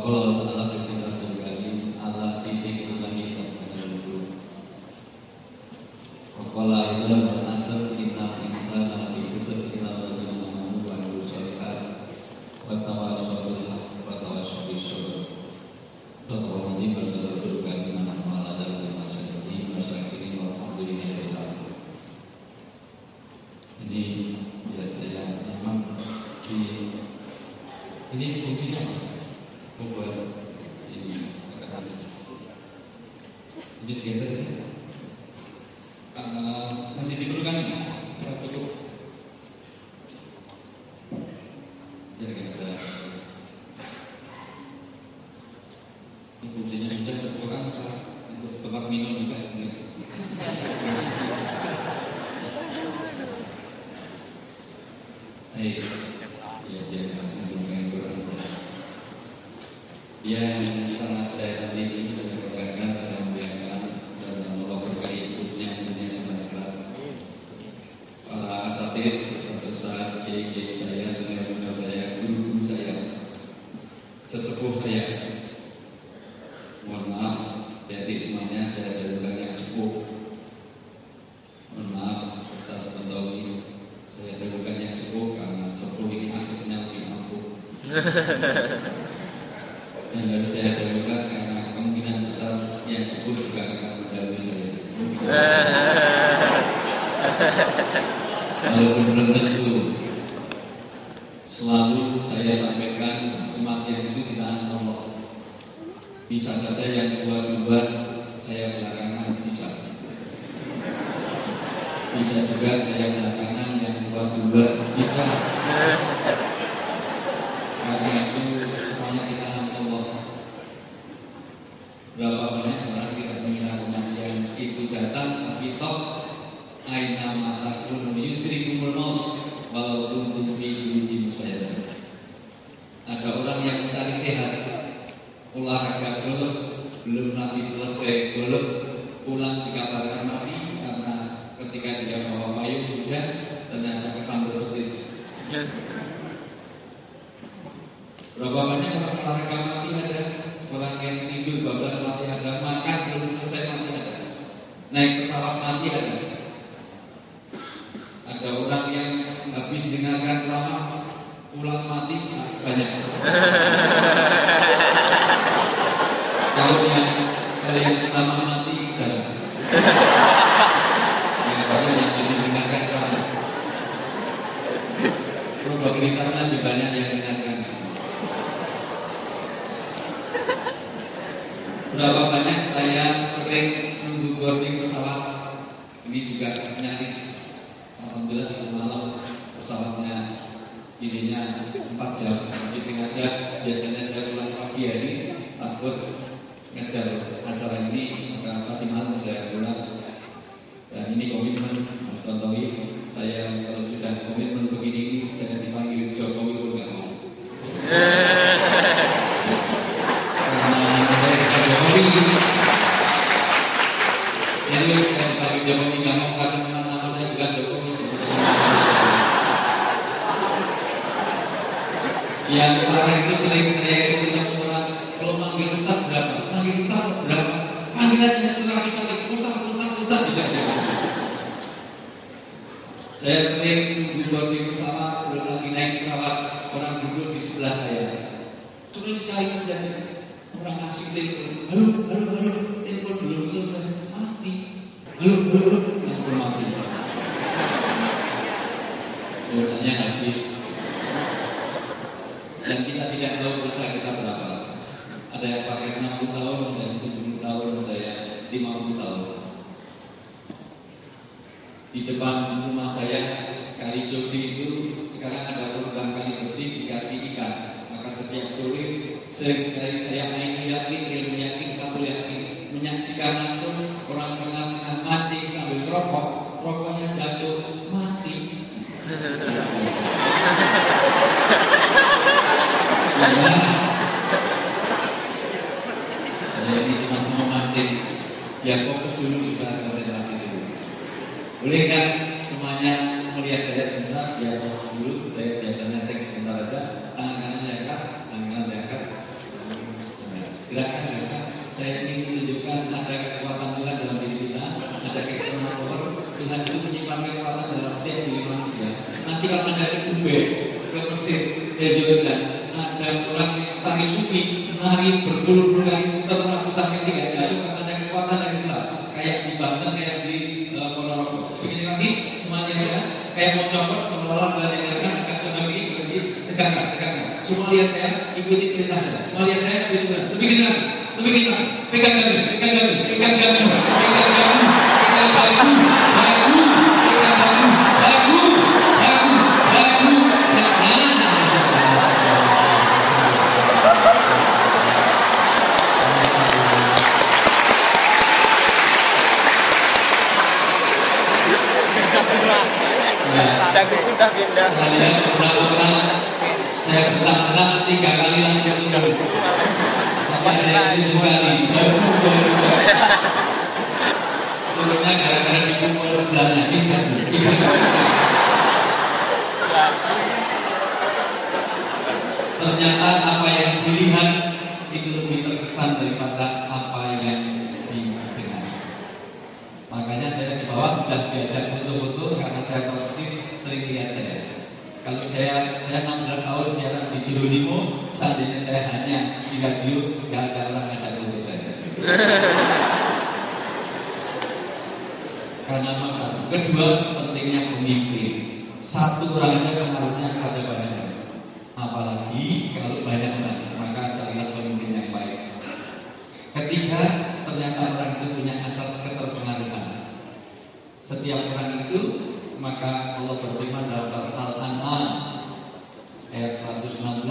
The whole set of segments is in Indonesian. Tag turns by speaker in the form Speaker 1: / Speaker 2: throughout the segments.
Speaker 1: Kalau Allah kita berkali Allah titik lagi pada dulu. Kalau itu berasal kita insan nabi kusur kita berjalan wa syariat wa tawassul wa tawassul bisyukur. Setelah ini bersalah berkali mana malah dalam masa ini masa kini alhamdulillah. Ini biasanya memang ini fungsinya membuat ini biasa masih diperlukan cukup jadi ada ini fungsinya sudah berkurang untuk tempat minum juga yang sangat saya tadi ini saya katakan saya muliakan dan Allah berkahi hidupnya dunia sangat berat. Para asatid, ustaz-ustaz, kiai-kiai saya, senior-senior saya, guru-guru saya, sesepuh saya. Mohon maaf, jadi semuanya saya jadikan yang sepuh. Mohon maaf, Ustaz Tantowi, saya jadikan yang sepuh karena sepuh ini asiknya lebih ampuh. Dan harus saya dahulukan karena kemungkinan besar yang sepuh juga akan mendahului saya. Walaupun belum tentu, selalu saya sampaikan kematian itu di tangan Allah. Bisa saja yang dua-dua saya belakangan bisa. Bisa juga saya belakangan yang dua-dua bisa. Karena itu semuanya kita berapa banyak orang kita mengira kematian itu datang tapi toh aina mata kun yudrikumul maut walaupun tufi uji musayyidah. Ada orang yang mencari sehat, olahraga belum nanti selesai pulang dikabarkan mati karena ketika dia bawa payung hujan ternyata kesambut petir. Berapa banyak orang olahraga mati ada? Orang yang tidur 12 mati ada, makan belum selesai mati ada, naik pesawat mati ada. Ada orang yang habis dengarkan ceramah pulang mati banyak. Kalau yang ceramah mati jarang. Yang banyak yang habis dengarkan ceramah. Probabilitasnya lebih banyak yang dengarkan. Berapa banyak saya sering nunggu boarding pesawat. Ini juga nyaris alhamdulillah semalam pesawatnya ininya 4 jam. Tapi sengaja biasanya saya pulang pagi hari takut ngejar acara ini maka tadi malam saya pulang. Dan ini komitmen Mas Tantowi. Saya kalau sudah komitmen begini saya dipanggil Jokowi pun nggak mau. Jadi saya bagi Jokowi nggak mau karena nama saya bukan Jokowi. Yang kemarin itu sering saya ketemu orang kalau manggil Ustaz berapa, manggil Ustaz berapa, manggil aja setelah Ustaz juga. Saya sering nunggu boarding pesawat, belum lagi naik pesawat orang duduk di sebelah saya. Sering sekali terjadi. Orang asik telepon, halo, telepon belum selesai, mati. Halo, yang belum mati. Biasanya habis. Dan kita tidak tahu usaha kita berapa. Ada yang pakai 60 tahun, ada yang 70 tahun, ada yang 50 tahun. Di depan rumah saya, Kali Jodi itu sekarang ada program kali bersih dikasih ikan. Maka setiap sore sering sekali saya main menyaksikan langsung orang kenal mancing sambil rokoknya jatuh mati. Saya ini cuma mau mancing, ya fokus dulu kita konsentrasi dulu. Boleh kan semuanya melihat saya sebentar, ya fokus dulu. Saya biasanya cek sebentar aja, tangan kanan diangkat, tangan kanan diangkat. gerakan-gerakan. Saya ingin menunjukkan ada kekuatan Tuhan dalam diri kita, ada external power. Tuhan itu menyimpan kekuatan dalam setiap diri manusia. Nanti kalau Anda ke Dubai, ke Mesir, ke Jordan, ada orang yang tari sufi, nari berpuluh-puluh kali terlalu sampai tidak jatuh karena ada kekuatan dari Tuhan. Kayak di Banten, kayak di Ponorogo. Begini lagi, semuanya saya kayak mau copot, seolah-olah belajar akan coba begini, tegakkan. Semua lihat saya, ikuti perintah saya. Semua lihat saya, ikuti perintah. Lebih gini lagi, pegang garu.
Speaker 2: Pindah.
Speaker 1: Saya bertahun 3 kali langsung dulu. Tapi saya 7 kali. Turunnya gara-gara dipukul sebelahnya. Ternyata apa yang dilihat itu lebih terkesan daripada apa yang didengar. Makanya saya di bawah sudah diajak foto-foto karena saya tahu persis sering lihat saya. Kalau saya 16 tahun siaran di Jeronimo, seandainya saya hanya di radio, nggak ada orang ngajak foto saya. Karena nomor satu, kedua pentingnya pemimpin. Satu orang saja pengaruhnya ada banyak. Apalagi kalau banyak orang, maka carilah pemimpin yang baik. Ketiga, ternyata orang itu punya asas keterpengaruhan. Setiap orang itu, maka Allah berfirman dalam Al-An'am ayat 119,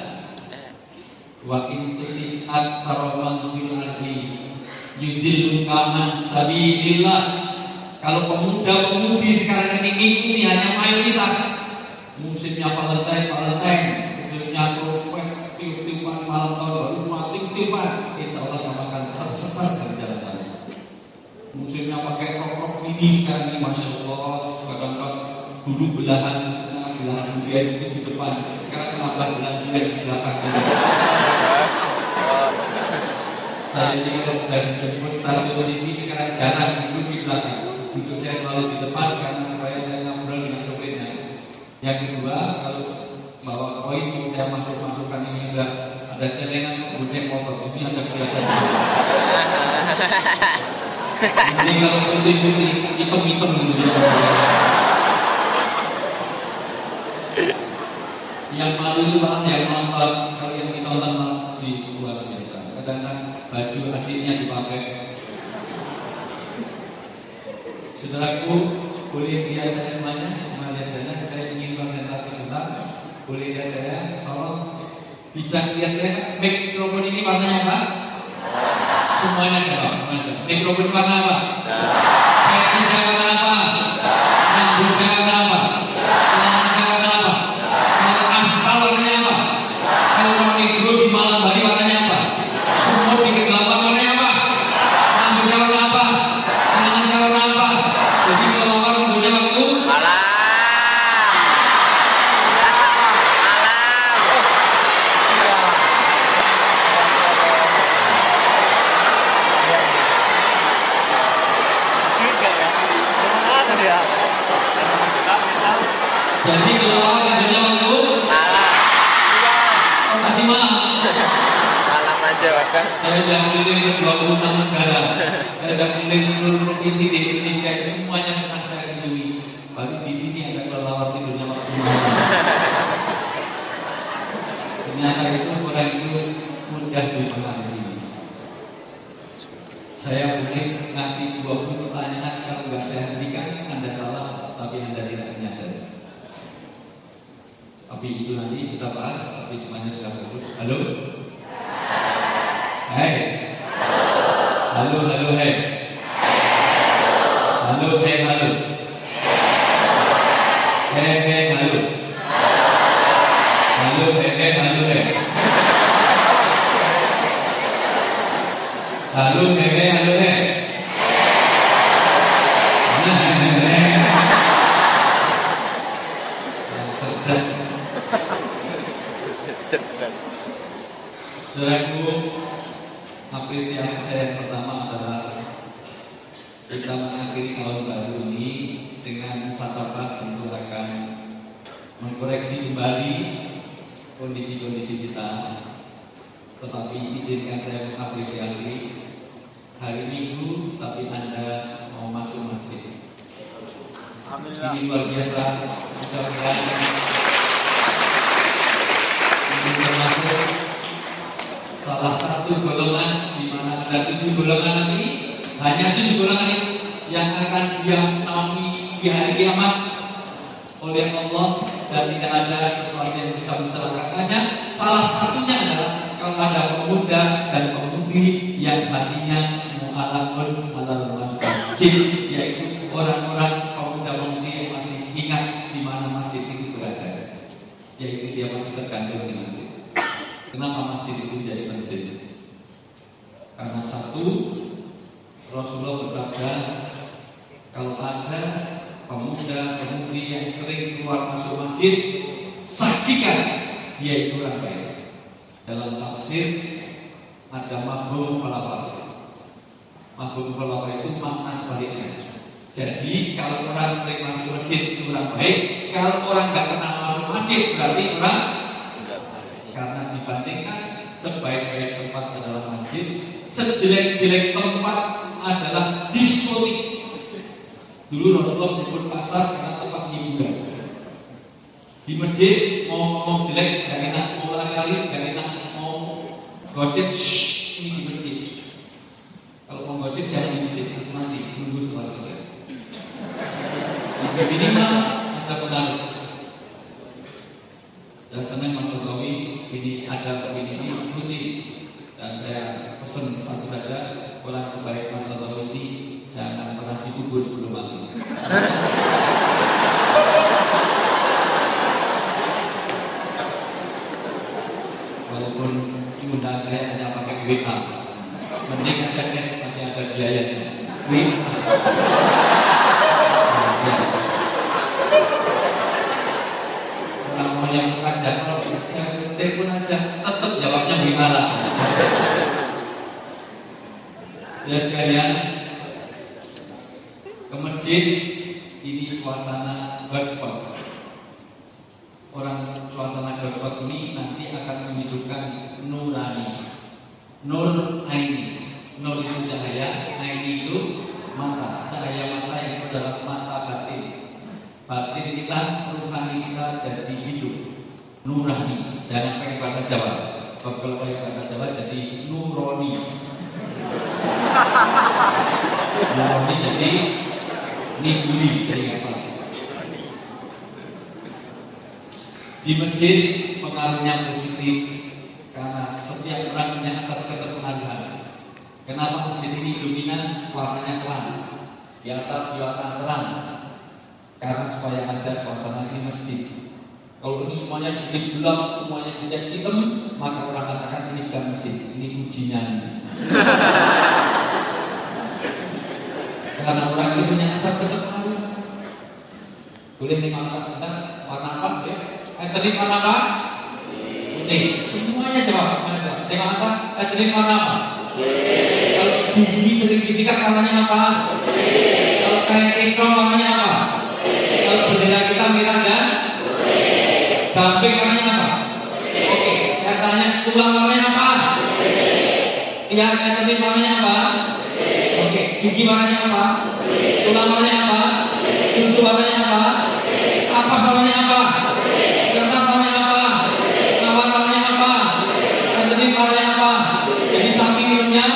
Speaker 1: wa in tuti aktsara man fil ardi yudilluka an sabilillah. Kalau pemuda-pemudi sekarang ini ngikuti hanya mayoritas, musimnya Valentine, musimnya trompet, tiup-tiupan malam tahun baru, semua tiup-tiupan, insya Allah kamu akan tersesat dari jalan Tuhan. Musimnya pakai rok ini sekarang ini, masya Allah, kadang-kadang dulu belahan durian itu di depan, sekarang kenapa belahan durian di belakang? Saya ini dari jemput stasiun ini sekarang jarang duduk di belakang. Duduk saya selalu di depan karena supaya saya ngobrol dengan sopirnya. Yang kedua, kalau bawa koin mau saya masukkan ini ada celengan budek motor, ini ada kelihatan. Jadi kalau putih-putih hitam-hitam gitu. Yang malu itu malah yang nonton, kalau yang ditonton malah di luar biasa. Kadang-kadang baju adiknya dipakai. Saudaraku, boleh lihat saya semuanya, saya ingin presentasi tentang, boleh lihat saya, tolong bisa lihat saya. Mikrofon ini warnanya apa? Semuanya jawab. Mikrofon warna apa? Headset saya warna apa? Rambut saya warna apa? Celana saya warna apa? Kalau aspal warnanya apa? Kalau mikro di malam hari warnanya apa? Semua di kegelapan warnanya apa? Rambut saya warna apa? Celana saya warna apa? Jadi kalau orang punya waktu
Speaker 2: Malam.
Speaker 1: jadi kalau orang punya waktu tadi malam
Speaker 2: Malam aja, kan?
Speaker 1: saya sudah keliling ke 26 negara, saya sudah keliling seluruh provinsi di Indonesia, semuanya pernah saya kunjungi. Baru di sini ada kelelawar tidurnya waktu malam. Ternyata itu orang itu mudah dipengaruhi. Saya boleh ngasih 20 pertanyaan, kalau nggak saya hentikan, Anda salah, tapi Anda tidak menyadari. Tapi itu nanti kita bahas, tapi semuanya sudah cukup. Halo? Hai. Halo, hai. Halo, halo. Halo. Halo, halo. Halo, halo. Cerdas. Saudaraku, apresiasi saya yang pertama adalah kita mengakhiri tahun baru ini dengan falsafah untuk akan mengkoreksi kembali kondisi-kondisi kita. Tetapi izinkan saya mengapresiasi hari Minggu, tapi Anda mau masuk masjid. Ini luar biasa. Mudah-mudahan ini termasuk salah satu golongan di mana ada 7 golongan ini, hanya 7 golongan ini yang akan diampuni di hari kiamat oleh Allah, dan tidak ada sesuatu yang bisa mencelakakannya. Salah satunya adalah kalau ada pemuda dan pemudi yang hatinya mu'alamun alal masjid, yaitu orang-orang pemuda-pemudi yang masih ingat di mana masjid itu berada, yaitu dia masih tergantung di masjid. Kenapa masjid itu jadi penting? Karena satu, Rasulullah bersabda, kalau ada pemuda-pemudi yang sering keluar masuk masjid, saksikan dia itu orang baik. Dalam tafsir ada mafhum mukhalafah. Mafhum mukhalafah itu makna sebaliknya. Jadi kalau orang sering masuk masjid itu orang baik, kalau orang nggak pernah masuk masjid berarti orang. Karena dibandingkan sebaik-baik tempat adalah masjid, sejelek-jelek tempat adalah diskotik. Dulu Rasulullah menyebut pasar karena tempat hiburan. Di masjid mau ngomong jelek gak enak, mau lari-lari gak enak, mau gosip ini di masjid. Kalau mau gosip jangan di masjid, nanti tunggu setelah selesai. Tapi minimal Anda menarik. Dan senang Mas Jokowi ini ada begini ini ikuti, dan saya pesan satu saja, orang sebaik Mas Jokowi ini jangan pernah dikubur sebelum mati. Walaupun undangan saya hanya pakai WA, mending SMS masih ada biayanya. Orang mau yang ngajak, kalau saya telepon aja, tetap jawabnya gimana? Saya sekalian, ke masjid ini suasana hotspot. Orang suasana hotspot ini nanti akan menghidupkan nurani, nur aini. Nur itu cahaya, aini itu mata. Cahaya mata yang adalah mata batin. Batin kita, ruhani kita jadi hidup, nurani. Jangan pakai bahasa Jawa. Kalau pakai bahasa Jawa jadi nuroni. Nuroni jadi nibuli, jadi apa? Di masjid pengaruhnya positif karena setiap orang punya asas keterpengaruhan. Kenapa masjid ini dominan warnanya terang, di atas warna terang? Karena supaya ada suasana di masjid. Kalau ini semuanya gelap, semuanya tidak hitam, maka orang katakan ini bukan masjid, ini ujian. Karena orang itu punya asas keterpengaruhan. Boleh lima atas kita warna apa ya? Tadi warna apa? Kuning. Semuanya jawab. Tema atas. Tadi warna apa? Kalau gigi sering disikat warnanya apa? Kalau kain ikram warnanya apa? Kalau bendera kita merah dan gamping warnanya apa? Oke. Saya tanya tulang warnanya apa? Iya, tadi warnanya apa? Oke. Gigi warnanya apa? Tulang warnanya apa? Susu warnanya apa? Apa warnanya apa? Kertas warnanya apa? Kawat warnanya apa? Tadi warnanya apa? Jadi samping minumnya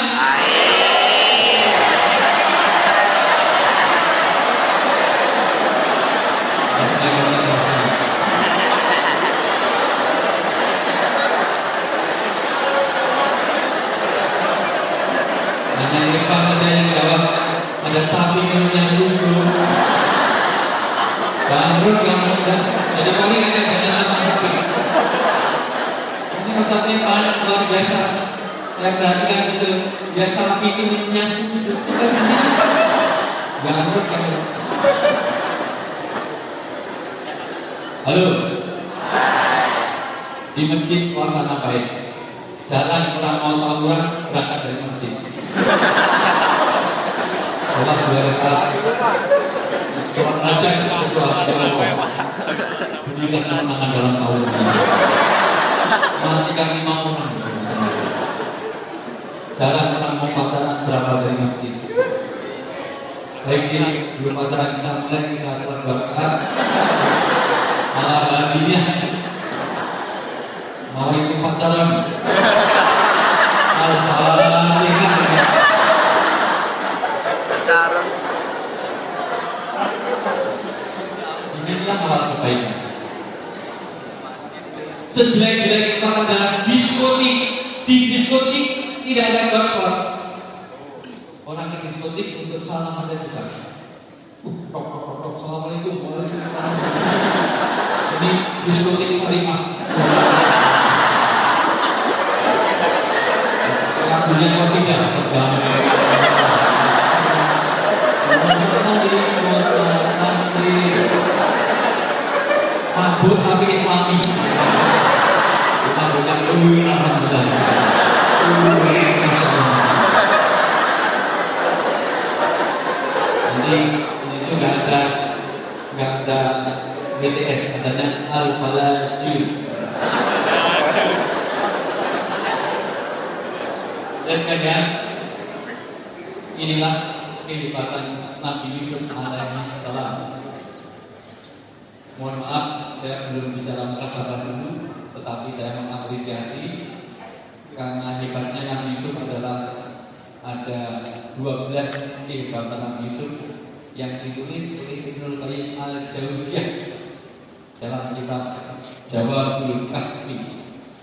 Speaker 1: hanya Irfan saja yang jawab. Ada sapi minumnya susu. Bangkrut yang mudah. Jadi kami kayak banyak sapi. Ini Ustaz Irfan luar biasa. Saya perhatikan itu dia sapi minumnya susu. Bangkrut kamu. Halo. Di masjid suasana baik. Jalan orang mau tawuran berangkat dari masjid. Jarang orang mau pacaran berapa dari masjid. Baik ini belum pacaran kita mulai kita sholat berangkat. Malah baginya mau ikut pacaran. Al-Fatihah.
Speaker 2: Pacaran.
Speaker 1: Inilah awal kebaikan. Sejelek-jelek pada diskotik, di diskotik tidak ada password. Orang di diskotik untuk salam ada juga. Assalamualaikum, waalaikumsalam. Ini diskotik syariah. Lagunya kosidah santri mabuk tapi islami. Kita punya alhamdulillah. Jadi itu nggak ada BTS, katanya Al-Falaju. Dan kalian inilah kehebatan Nabi Yusuf alaihissalam. Mohon maaf, saya belum bicara muhasabah dulu, tetapi saya mengapresiasi karena hebatnya Nabi Yusuf adalah ada 12 kehebatan Nabi Yusuf yang ditulis oleh Ibnul Qayyim al-Jauziyah dalam kitab Jawabul Kahfi.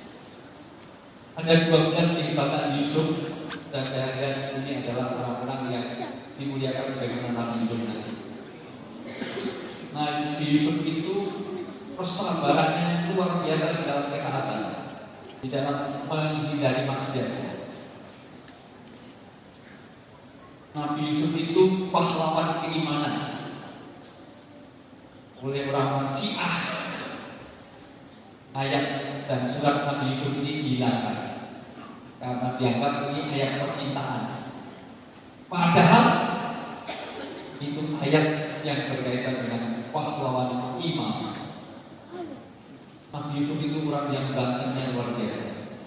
Speaker 1: Ada 12 kehebatan Yusuf dan saya lihat ini adalah orang-orang yang dimuliakan sebagaimana Nabi Yusuf nanti. Nabi Yusuf itu persabarannya luar biasa di dalam ketaatan, di dalam menghindari maksiat. Nabi Yusuf itu pahlawan keimanan oleh orang-orang Syiah. Ayat dan surat Nabi Yusuf ini dihilangkan karena dianggap ini ayat percintaan. Padahal itu ayat yang berkaitan dengan pahlawan iman. Nabi Yusuf itu orang yang batinnya luar biasa.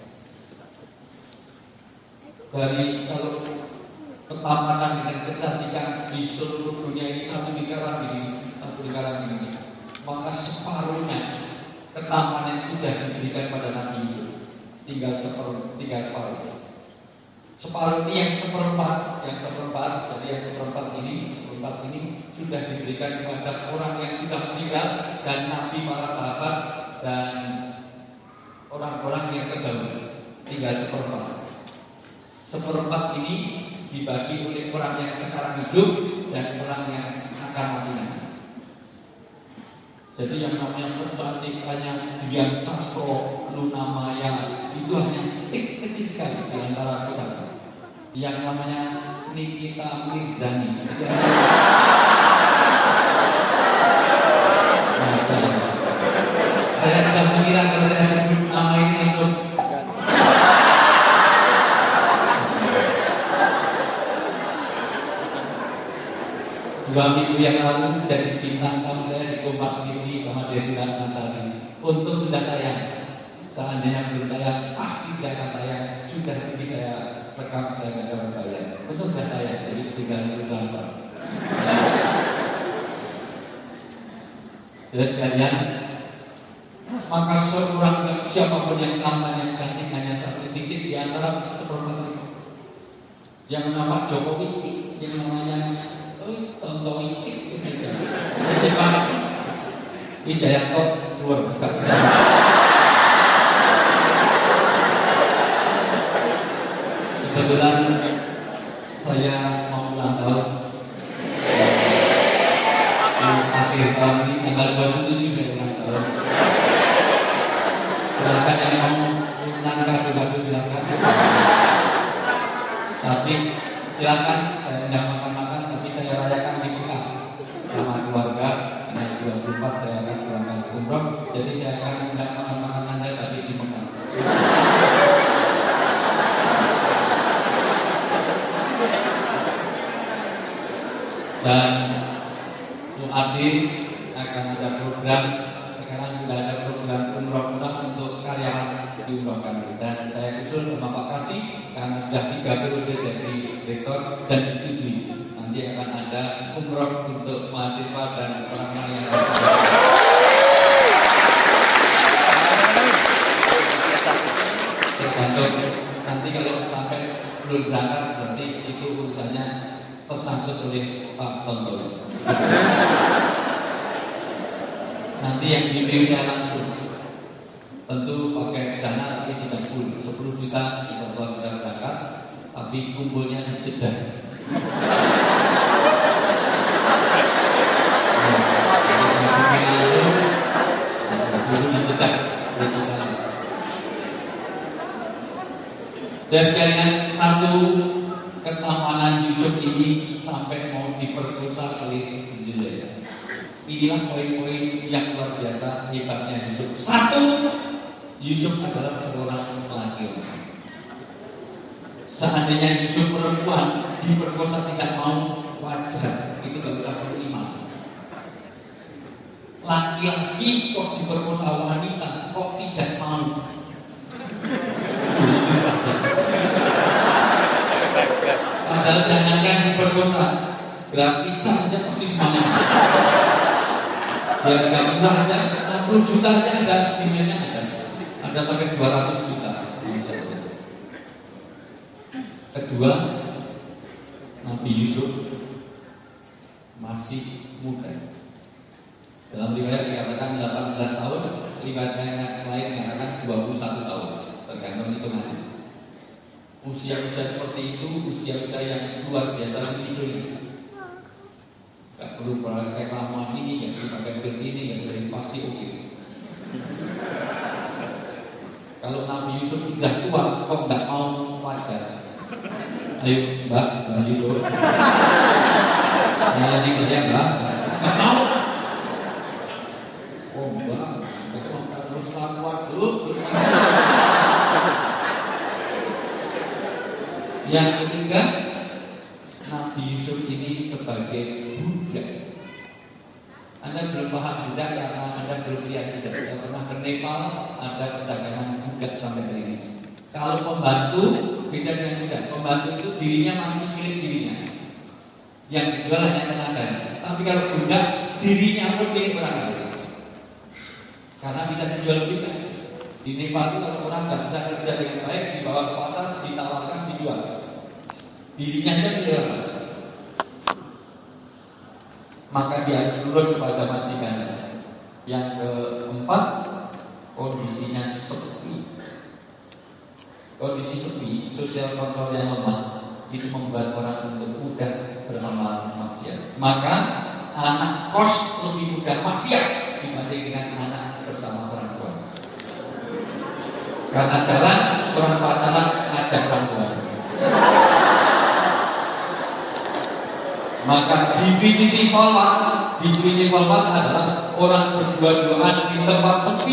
Speaker 1: Dari kalau ketampanan dengan kecantikan di seluruh dunia ini satu lingkaran ini, maka separuhnya ketampanan itu sudah diberikan pada Nabi Yusuf. Tinggal separuh. Separuh ini yang seperempat, jadi yang seperempat ini sudah diberikan kepada orang yang sudah meninggal dan Nabi, para sahabat dan orang-orang yang terdahulu. Tinggal seperempat. Seperempat ini dibagi oleh orang yang sekarang hidup dan orang yang akan mati nanti. Jadi yang namanya kecantikannya Dian Sastro, Luna Maya itu hanya kecil sekali di antara kita. Yang namanya Nikita Mirzani. Saya tidak mengira kalau saya sebut nama ini untuk dua minggu yang lalu jadi bintang tamu saya di Kompas TV sama Desi Ratnasari. Untung sudah tayang. Seandainya belum tayang, pasti tidak akan tayang. Sudah bisa saya rekam, saya nggak dapat tayang. Untung sudah tayang, jadi tinggal nonton. Jadi sekalian, maka seorang siapapun yang namanya cantik hanya satu titik di antara seperempat itu. Yang nama Jokowi, yang namanya Tonton itu saja. Jadi Pak Wijayanto luar biasa. Kebetulan saya mau ulang tahun di akhir tahun ini, tanggal 27 saya ulang tahun. Silakan yang mau menangkap juga silakan. Tapi silakan saya tidak makan-makan, tapi saya rayakan di Mekah sama keluarga. Tanggal 24 saya akan berangkat umroh, jadi saya akan tidak makan-makan saya tapi di Mekah. Dan Mu'adin akan ada program. Sekarang sudah ada program umroh untuk karyawan diumrohkan. Dan saya usul sama Pak Kasih karena sudah 3 periode jadi rektor dan disetujui. Nanti akan ada umroh untuk mahasiswa dan orang-orang yang tergantung. Nanti kalau sampai belum berangkat berarti itu urusannya tersangkut oleh Pak Tonton. Nanti yang dibimbing saya langsung. Tentu pakai dana tapi tidak full. 10 juta insya Allah sudah berangkat, tapi kumpulnya dijedah. Dan sekalian, satu ketamanan Yusuf ini sampai mau diperkosa oleh Zulaikha. Inilah poin-poin yang luar biasa hebatnya Yusuf. Satu, Yusuf adalah seorang laki-laki. Seandainya Yusuf perempuan diperkosa tidak mau, wajar, itu gak bisa beriman. Laki-laki kok diperkosa wanita, kok tidak mau? Padahal jangankan diperkosa, berarti saja pasti semuanya. Ya nggak murah aja, 60 juta aja ada, demandnya ada sampai 200 juta. Kedua, Nabi Yusuf masih muda. Dalam riwayat dikatakan 18 tahun, riwayat yang lain dikatakan 21 tahun, tergantung hitungannya. Usia-usia seperti itu, usia-usia yang luar biasa begitu. Gak perlu pakai lama ini, gak perlu pakai pil ini, gak perlu pasti oke. Kalau Nabi Yusuf sudah tua, kok gak mau wajar? Ayo Mbak Yusuf. Ya ini saja Mbak. Gak mau. Oh Mbak, harus kuat dulu. Yang ketiga, Nabi Yusuf ini sebagai budak. Anda belum paham budak karena Anda belum lihat budak. Saya pernah ke Nepal, ada perdagangan budak sampai hari ini. Kalau pembantu beda dengan budak. Pembantu itu dirinya masih milik dirinya. Yang dijual hanya tenaga. Tapi kalau budak, dirinya pun milik orang lain. Karena bisa dijual juga. Di Nepal itu kalau orang tidak bisa kerja dengan baik, dibawa ke pasar, ditawarkan, dijual. Dirinya saja milik orang lain. Maka dia harus turun kepada majikannya. Yang keempat, kondisinya sepi. Kondisi sepi, sosial kontrol yang lemah, itu membuat orang untuk mudah berlama-lama maksiat. Maka anak kos lebih mudah maksiat dibanding dengan anak bersama orang tua. Karena jalan orang pacaran ngajak orang tua. Maka definisi kholwat adalah orang berdua-duaan di tempat sepi,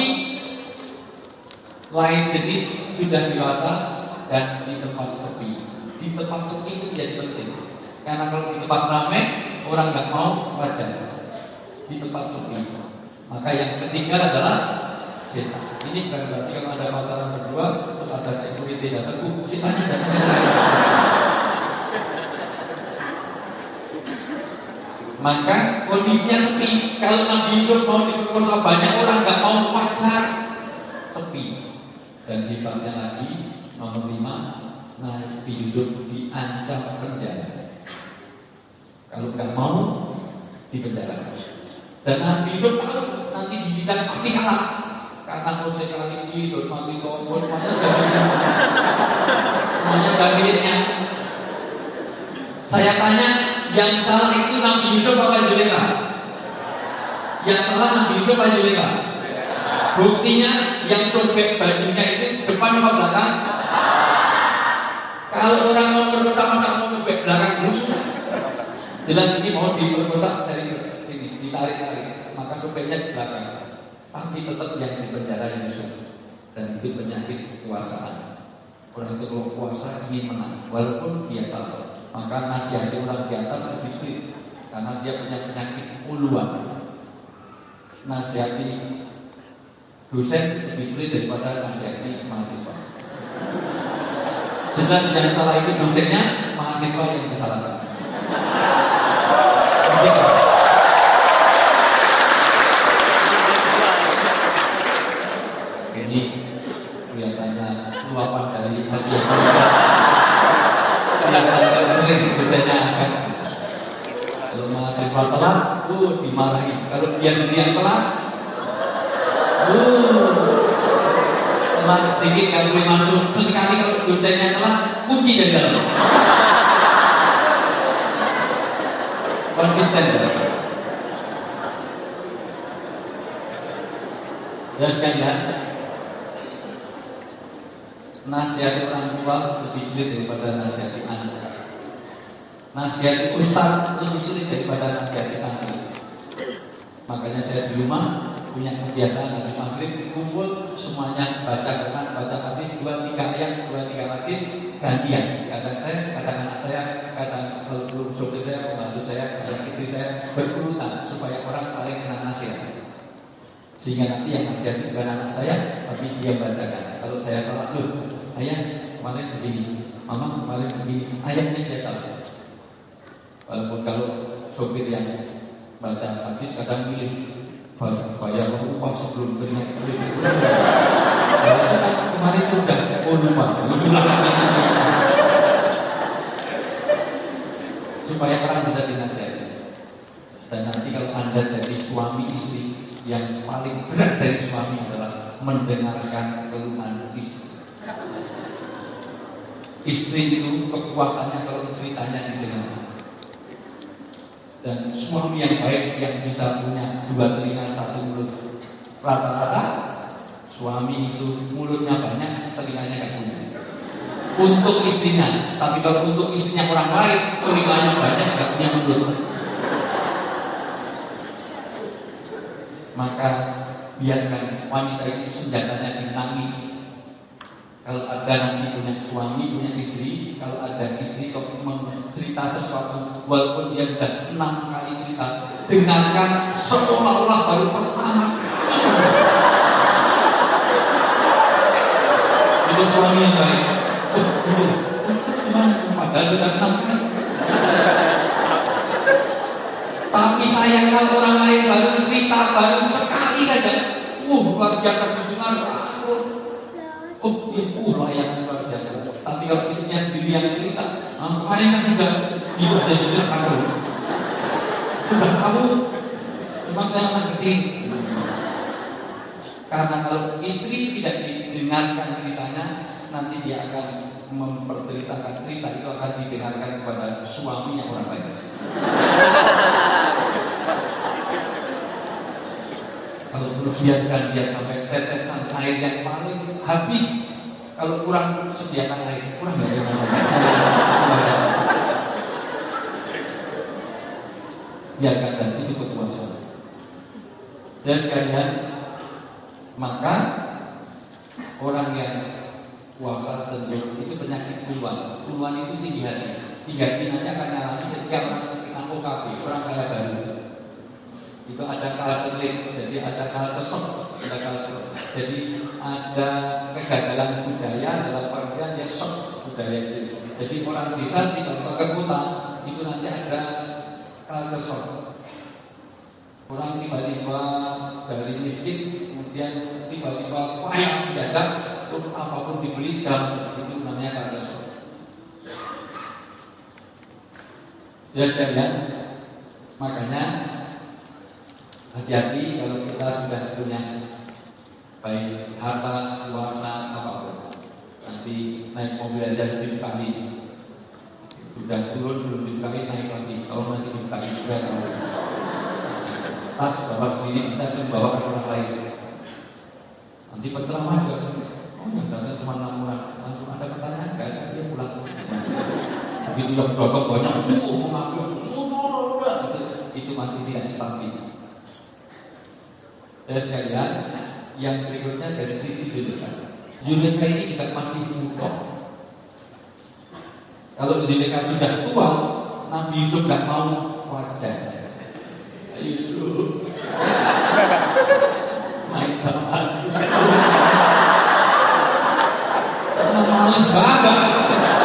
Speaker 1: lain jenis sudah dewasa dan di tempat sepi. Di tempat sepi itu jadi penting, karena kalau di tempat ramai orang nggak mau wajar. Di tempat sepi. Maka yang ketiga adalah setan. Ini bukan berarti kalau ada pacaran berdua terus ada security datang, setannya datang. Maka kondisinya sepi. Kalau Nabi Yusuf mau diperkosa banyak orang nggak mau wajar, sepi. Dan hebatnya lagi nomor 5, Nabi Yusuf diancam penjara. Kalau nggak mau dipenjara. Dan Nabi Yusuf tahu nanti di sidang pasti kalah. Karena musikalitas, masih tombol, semuanya bagiannya. Saya tanya, yang salah itu Nabi Yusuf apa Zulaikha? Yang salah Nabi Yusuf apa Zulaikha? Buktinya yang sobek bajunya itu depan apa belakang? Kalau orang mau perkosa masa mau sobek belakang dulu susah. Jelas ini mau diperkosa dari sini, ditarik-tarik, maka sobeknya di belakang. Tapi tetap yang di penjara Yusuf. Dan itu penyakit kekuasaan. Orang itu kalau kuasa ingin menang, walaupun dia salah. Maka nasihati orang di atas lebih sulit karena dia punya penyakit uluan. Nasihati dosen lebih sulit daripada nasihati mahasiswa. Jelas yang salah itu dosennya, mahasiswa yang disalahkan. Ini kelihatannya luapan dari hati yang kelihatannya sering dosennya akan. Kalau mahasiswa telat, dimarahin. Kalau dia yang telat, telat sedikit gak boleh masuk. Sesekali kalau dosennya telat, kunci dari dalam. Konsisten. Ya sekalian, nasihat orang tua lebih sulit daripada nasihat anak. Nasihat ustaz lebih sulit daripada nasihat santri. Makanya saya di rumah punya kebiasaan habis maghrib kumpul semuanya baca Quran, baca hadis 2-3 ayat, 2-3 hadis gantian. Kadang saya, kadang anak saya, kadang kalau sopir saya, pembantu saya, kadang istri saya berurutan supaya orang saling kena nasihat. Sehingga nanti yang nasihat bukan anak saya, tapi dia bacakan. Kalau saya salah tuh, ayah kemarin begini, mama kemarin begini, ayahnya dia tahu. Walaupun kalau sopir yang baca hadis kadang milih bayar upah sebelum beringat kemarin sudah lupa supaya orang bisa dinasihati. Dan nanti kalau Anda jadi suami istri, yang paling berat dari suami adalah mendengarkan keluhan istri. Istri itu kepuasannya kalau ceritanya didengar. Dan suami yang baik yang bisa punya 2 telinga 1 mulut, rata-rata suami itu mulutnya banyak, telinganya nggak punya. Untuk istrinya, tapi kalau untuk istrinya orang lain, telinganya banyak, nggak punya mulut. Maka biarkan wanita itu senjatanya dinangis. Kalau ada nanti punya suami, punya istri, kalau ada istri kok cerita sesuatu, walaupun dia sudah 6 kali cerita, dengarkan seolah-olah baru pertama. Itu suami yang baik. Gimana? Padahal sudah 6 kali. Tapi sayang kalau orang lain baru cerita, baru sekali saja, luar biasa kunjungan. Layak luar biasa. Tapi kalau istrinya sendiri yang cerita, kemarin kan sudah jujur kamu. Sudah kamu, memang saya anak kecil. Karena kalau istri tidak didengarkan ceritanya, nanti dia akan memperceritakan cerita itu akan didengarkan kepada suami yang orang lain. Kalau biarkan dia sampai tetesan air yang paling habis. Kalau kurang sediakan air, kurang dari mana? Biarkan dan itu kepuasan. Dan sekalian, maka orang yang puasa cenderung itu penyakit kuluan. Kuluan itu tinggi hati. Tinggi hati nanti akan nyalami ketika orang kena OKB, orang kaya baru. Itu ada culture link, jadi ada culture shock, jadi ada kegagalan budaya dalam pengertian dia shock budaya itu. Jadi orang desa tidak ke kota itu nanti ada culture shock. Orang tiba-tiba dari miskin kemudian tiba-tiba kaya mendadak, terus apapun dibeli jam, itu namanya culture shock. Jelas sekalian, makanya hati-hati kalau kita sudah punya baik harta, kuasa, apapun. Nanti naik mobil aja dibukain, sudah turun belum dibukain naik lagi. Kalau nanti dibukain juga tahu. Tas bawa sendiri bisa membawa ke orang lain. Nanti penceramah juga. Oh yang datang cuma 6 orang. Langsung ada pertanyaan nggak ada dia pulang. Begitu yang berapa banyak, mengaku, itu masih tidak stabil. Dan sekalian, yang berikutnya dari sisi Zulekha. Zulekha ini juga masih muda. Kalau Zulekha sudah tua, Nabi Yusuf tidak mau wajah. Yusuf, main sama aku. Males banget.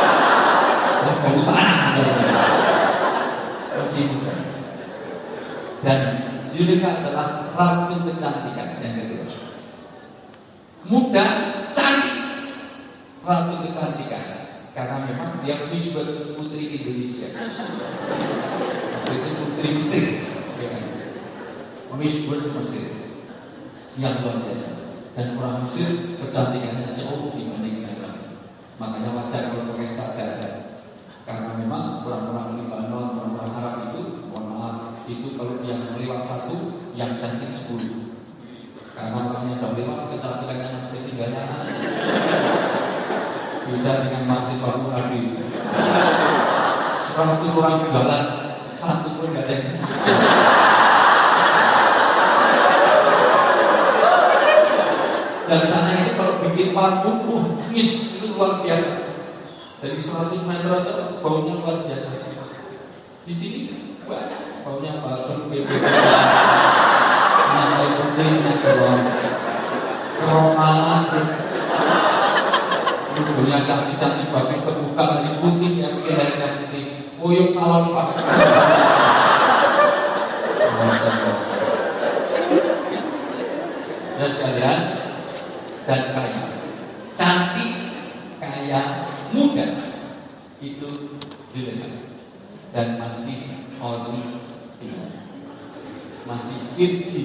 Speaker 1: Zulekha adalah ratu kecantikan yang kedua. Muda, cantik, ratu kecantikan. Karena memang dia Miss World Putri Indonesia. Itu Putri Mesir, ya. Miss World Mesir yang luar biasa. Dan orang Mesir kecantikannya jauh dibandingkan kami. Makanya wajar kalau pakai cadar. Karena memang orang-orang Libanon, orang-orang Arab itu, mohon maaf, itu kalau yang lewat satu, yang cantik 10. Karena orangnya sudah lewat, kecantikannya masih tinggalnya. Beda dengan mahasiswa UAD. Sekarang itu orang jualan satu pun nggak ada. Dan sana itu kalau bikin parfum, Miss itu luar biasa. Dari 100 meter itu baunya luar biasa. Di sini banyak baunya balsam, BBB, minyak putih, minyak telur, keromalan. Punya cantik-cantik bagus terbuka dari putih, saya pikir dari putih. Uyuk salon pas. Ya sekalian, dan kaya, cantik, kaya, muda, itu Zulekha dan masih ori, masih virgin,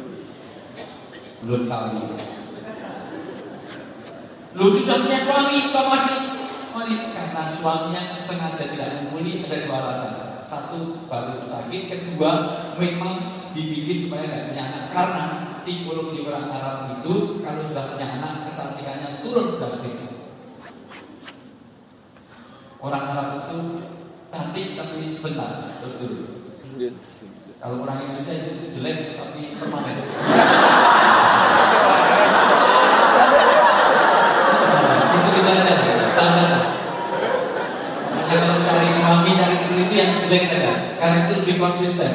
Speaker 1: belum kawin. Lu sudah punya suami, kok masih wanita? Karena suaminya sengaja tidak memulih, ada 2 alasan. 1, baru sakit. 2, memang dibikin supaya tidak punya anak. Karena tipologi orang Arab itu kalau sudah punya anak, kecantikannya turun drastis. Orang Arab itu cantik tapi sebentar terus turun. Kalau orang Indonesia itu jelek tapi permanen. Kalau cari suami, cari istri itu yang jelek saja, karena itu lebih konsisten.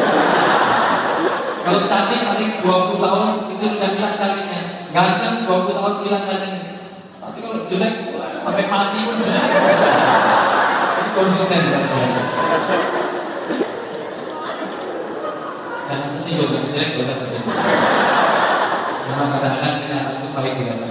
Speaker 1: Kalau cantik paling 20 tahun itu sudah hilang cantiknya, ganteng 20 tahun hilang cantiknya. Tapi kalau jelek sampai mati pun jelek. Itu konsisten kan? Jangan tersinggung, jelek boleh tersinggung. Memang kadang-kadang kita itu baik biasa.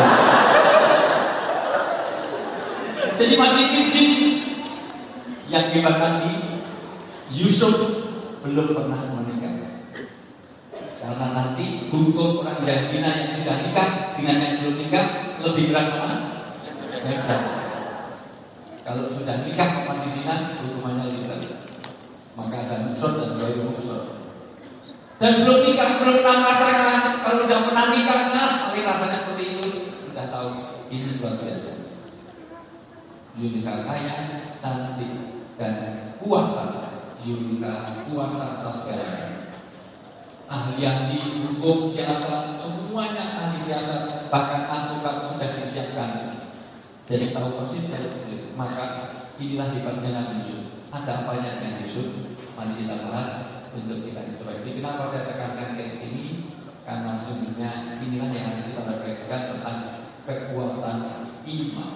Speaker 1: Jadi masih izin. Yang hebat lagi, Yusuf belum pernah menikah. Karena nanti hukum orang Yahudi yang sudah nikah dengan yang belum nikah lebih berat mana? Kalau sudah nikah masih zina, hukumannya lebih berat. Maka ada nusur dan ghairu nusur. Dan belum nikah, belum pernah merasakan. Kalau sudah pernah nikah, tapi rasanya seperti itu, sudah tahu ini luar biasa. Zulekha kaya, cantik, dan kuasa. Zulekha kuasa atas segalanya. Ahli-ahli hukum, siasat, semuanya ahli siasat, bahkan advokat sudah disiapkan. Jadi tahu persis dari itu. Maka inilah hebatnya Nabi Yusuf. Ada apanya dengan Yusuf? Mari kita bahas untuk kita introspeksi. Kenapa saya tekankan ke sini? Karena sesungguhnya inilah yang nanti kita refleksikan tentang kekuatan iman.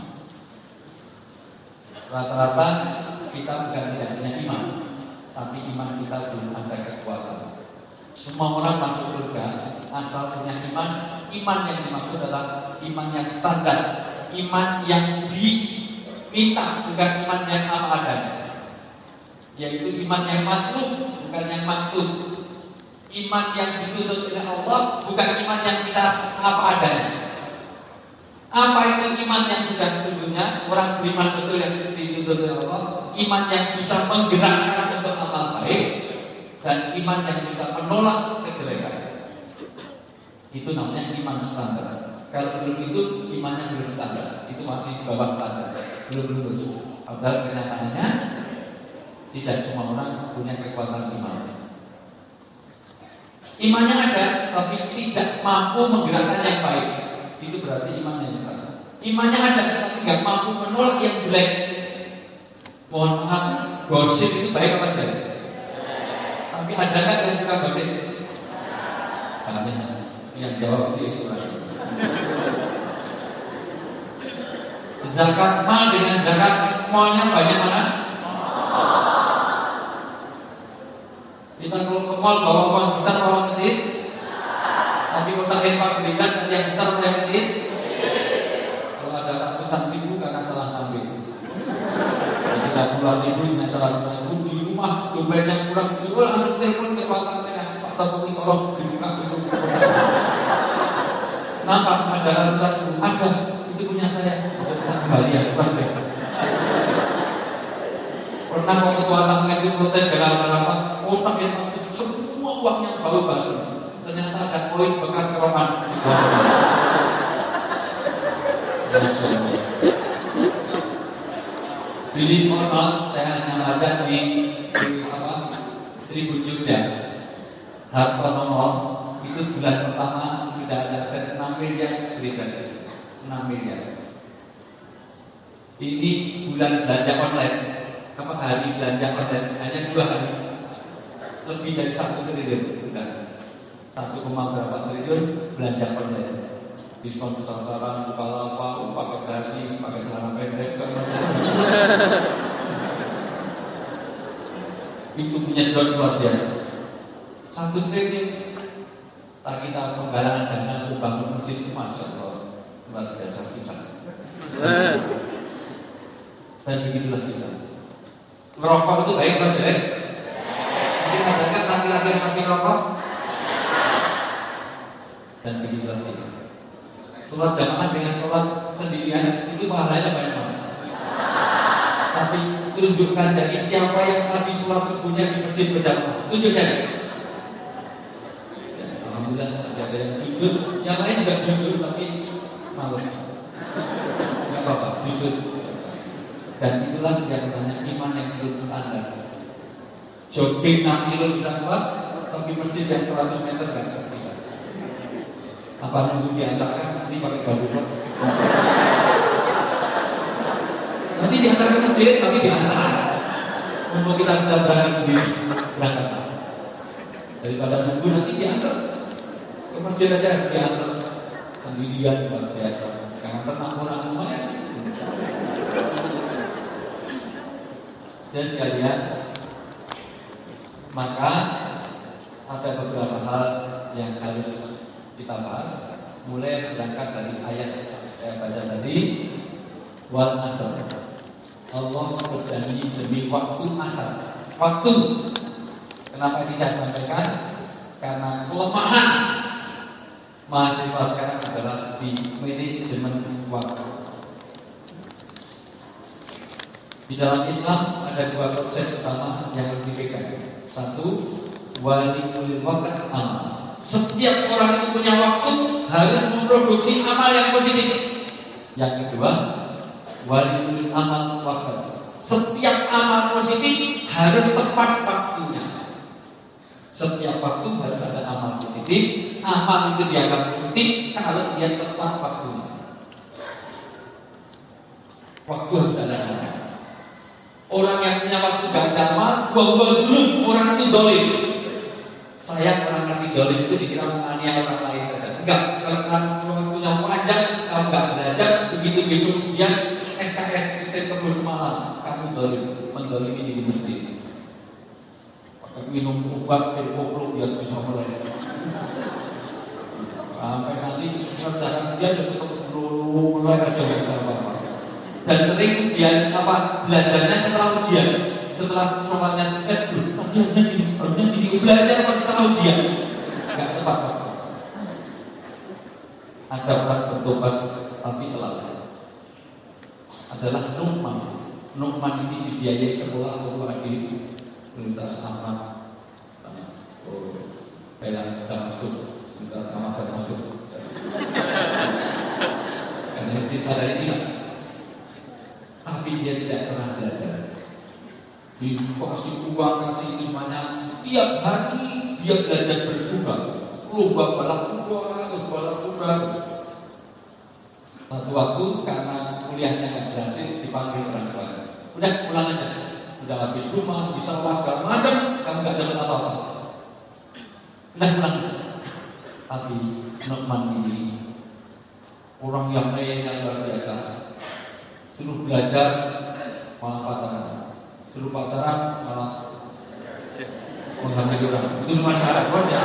Speaker 1: Rata-rata kita bukan tidak punya iman, tapi iman kita belum ada kekuatan. Semua orang masuk surga asal punya iman. Iman yang dimaksud adalah iman yang standar, iman yang diminta, bukan iman yang apa adanya. Yaitu iman yang matlub, bukan yang maktub. Iman yang dituntut oleh Allah, bukan iman yang kita apa adanya. Apa itu iman yang sudah sesungguhnya? Orang beriman betul yang dituntut oleh Allah, iman yang bisa menggerakkan untuk amal baik, dan iman yang bisa menolak kejelekan. Itu namanya iman standar. Kalau belum itu, imannya belum standar. Itu masih di bawah standar, belum lulus. Padahal kenyataannya tidak semua orang punya kekuatan iman. Imannya ada, tapi tidak mampu menggerakkan yang baik. Itu berarti imannya tidak. Imannya ada, tapi tidak mampu menolak yang jelek. Mohon maaf, gosip itu baik apa jelek? Tapi ada nggak yang suka gosip? Banyak. Yang jawab itu berarti. Zakat mal dengan zakat malnya banyak mana? Kita kalau ke mall bawa uang besar bawa kecil, tapi otak infak berikan yang besar yang kecil. Kalau ada ratusan ribu karena salah ngambil. Jadi 30 ribu ternyata ratusan ribu di rumah, dompetnya kurang, langsung telepon ke pakar Pak Toko tolong dibuka itu. Kenapa ada ratusan ribu? Ada, itu punya saya. Kembali ya, luar biasa. Pernah mau ketua tangga itu protes gara-gara otak itu semua uangnya bau basuh. Ternyata ada koin bekas keroman. Jadi mohon maaf, saya hanya baca di Tribun Jogja. Harta nomor itu bulan pertama tidak ada aset 6 miliar seribu 6 miliar. Ini bulan belanja online. Apa hari belanja online? Hanya 2 hari. Lebih dari 1 triliun bulan. 1, berapa triliun belanja online. Diskon besar-besaran, Bukalapak, pakai garasi, pakai celana pendek, itu menyedot luar biasa. 1 triliun. Tak kita penggalangan dana untuk bangun masjid itu, masya Allah, luar biasa kita. Dan begitulah kita. Merokok itu baik atau jelek? Jadi adakah laki-laki yang masih merokok? Dan begitulah kita. Sholat jamaah dengan sholat sendirian itu pahalanya banyak banget. Tapi tunjukkan dari siapa yang tadi sholat subuhnya di masjid berjamaah. Tunjukkan. Ya, alhamdulillah masih ada yang jujur. Yang lain juga jujur tapi malas. Enggak apa-apa, jujur. Dan itulah yang namanya iman yang belum standar. Jogging 6 kilo bisa kuat, tapi masjid yang 100 meter kan bisa. Apa nunggu diantarkan nanti pakai baju? Nanti diantar ke masjid, tapi diantar. Untuk kita bisa berangkat sendiri, berangkat. Daripada nunggu nanti diantar ke masjid aja, diantar sendirian luar biasa. Jangan pernah kurang lumayan. Dan sekalian, maka ada beberapa hal yang harus kita bahas. Mulai berangkat dari ayat yang baca tadi, wal asr. Allah berjanji demi waktu asar. Waktu. Kenapa ini saya sampaikan? Karena kelemahan mahasiswa sekarang adalah di manajemen waktu. Di dalam Islam ada 2 konsep utama yang harus dipegang. 1, waliul waqt amal. Setiap orang itu punya waktu harus memproduksi amal yang positif. Yang kedua, waliul amal waqt. Setiap amal positif harus tepat waktunya. Setiap waktu harus ada amal positif. Amal itu dianggap positif kalau dia tepat waktunya. Waktu harus ada amal. Orang yang punya waktu gak ada amal, buang-buang dulu, orang itu dolim. Saya orang ngerti dolim itu dikira menganiaya orang lain saja. Enggak, kalau waktunya panjang, kalau gak belajar, begitu besok ujian SKS sistem kebun semalam, kamu dolim, mendolimi diri sendiri. Pakai minum obat, koplo biar bisa mulai. Sampai nanti kerjaan dia jadi mulai aja nggak apa-apa. Dan sering ujian belajarnya setelah ujian, setelah sholatnya selesai, harusnya gini belajar setelah ujian, nggak tepat. Ada orang bertobat tapi telat. Adalah Nu'man ini dibiayai sekolah untuk anak ini lintas amat, kayak Damaskus, lintas amat Damaskus. Karena cerita dari dia. Tapi dia tidak pernah belajar. Dikasih uang, kasih semuanya. Tiap hari dia belajar berkuda. Lomba balap kuda, terus balap kuda. Satu waktu karena kuliahnya nggak berhasil, dipanggil orang tua. Udah pulang aja. Udah habis rumah, bisa uang segala macam, kamu nggak dapat apa-apa. Udah pulang. Tapi Nu'man ini orang yang luar biasa. Suruh belajar malah pacaran, suruh pacaran malah menghamili orang. Itu cuma syarat ya.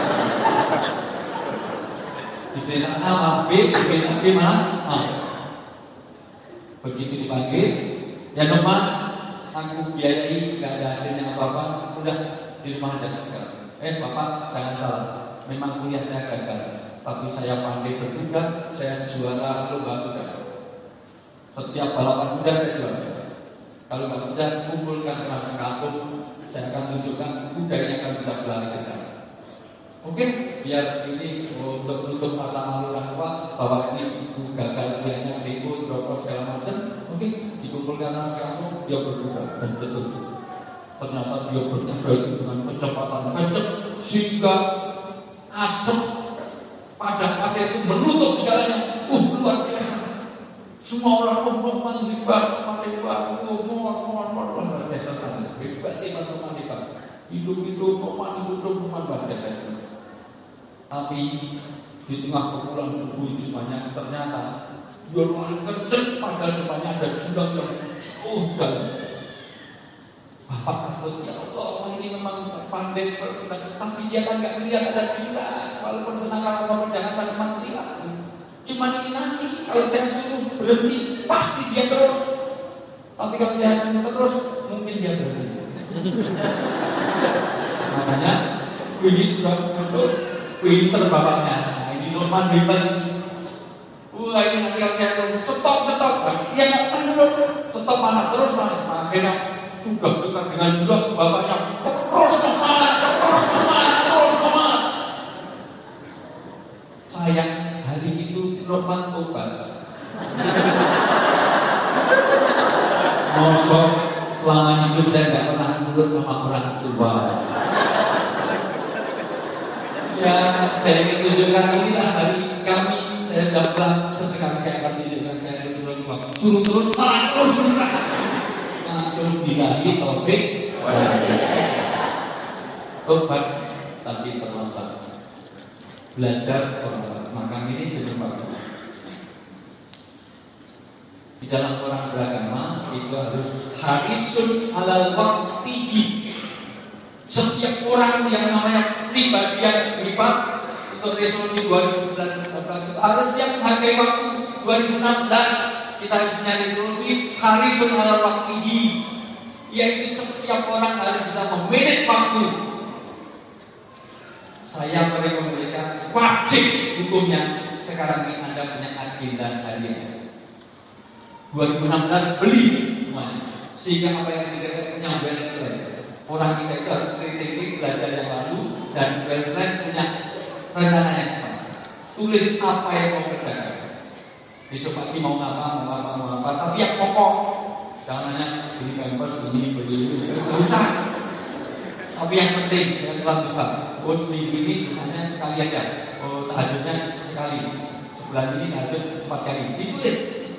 Speaker 1: Diberi A, B, diberi B malah A. Begitu dipanggil, ya nomor aku biayai, nggak ada hasilnya apa-apa, udah di rumah aja. Bapak jangan salah, memang kuliah saya gagal, tapi saya pandai berkuda, saya juara lomba kuda. Setiap balapan kuda saya juara. Kalau nggak kuda, kumpulkan orang sekampung, saya akan tunjukkan kuda ini akan bisa berlari kencang. Oke, biar ini untuk menutup masa malu orang tua bahwa ini ibu gagal kuliahnya, ribut, rokok segala macam. Oke, dikumpulkan orang sekampung, dia berkuda dan betul. Ternyata dia berkuda dengan kecepatan kencang sehingga asap pada pasir itu menutup segalanya. Luar biasa. Semua orang ngomong di bawah, luar biasa. Hebat teman di bawah. Hidup luar biasa. Tapi di tengah kumpulan debu itu semuanya ternyata dia paling kencang, padahal depannya ada jurang yang jauh dan Bapak takut, ya Allah, ini memang pandai berkuda, tapi dia kan nggak melihat ada jurang. Walaupun senang kalau jangan sampai mati lah. Cuma ini nanti kalau saya suruh berhenti, pasti dia terus. Tapi kalau saya terus, mungkin dia berhenti. Makanya ini sudah betul pinter bapaknya. Nah, ini Norman Bebas. Wah, ini nanti kalau saya stop. Dia nggak terus, stop mana terus mana. Akhirnya sudah dekat dengan jurang, bapaknya terus kemana. Sayang hari itu Norman tobat. Mosok selama hidup saya nggak pernah nurut sama orang tua. Ya, saya ingin tunjukkan inilah hari kami. Saya sudah pulang sesekali saya akan tunjukkan saya suruh terus langsung dirahi topik tobat tapi terlambat. Belajar terlambat. Maka ini jadi bagus. Di dalam orang beragama itu harus harisun alal waqtihi. Setiap orang yang namanya pribadi yang hebat untuk resolusi 2019 harus dia menghargai waktu. 2016 kita punya resolusi harisun alal waqtihi, yaitu setiap orang harus bisa memanage waktu. Saya merekomendasikan wajib hukumnya sekarang ini Anda punya agenda harian. 2016 beli semuanya, sehingga apa yang kita punya beli. Orang kita itu harus kritik belajar yang lalu dan sebenarnya punya rencana yang tepat. Tulis apa yang mau kerjakan. Besok pagi mau apa, tapi yang pokok. Jangan hanya beli pampers ini, beli usah. Tapi yang penting saya telah buka. Seminggu ini hanya sekali aja. Tahajudnya sekali. Sebulan ini tahajud 4 kali. Ditulis.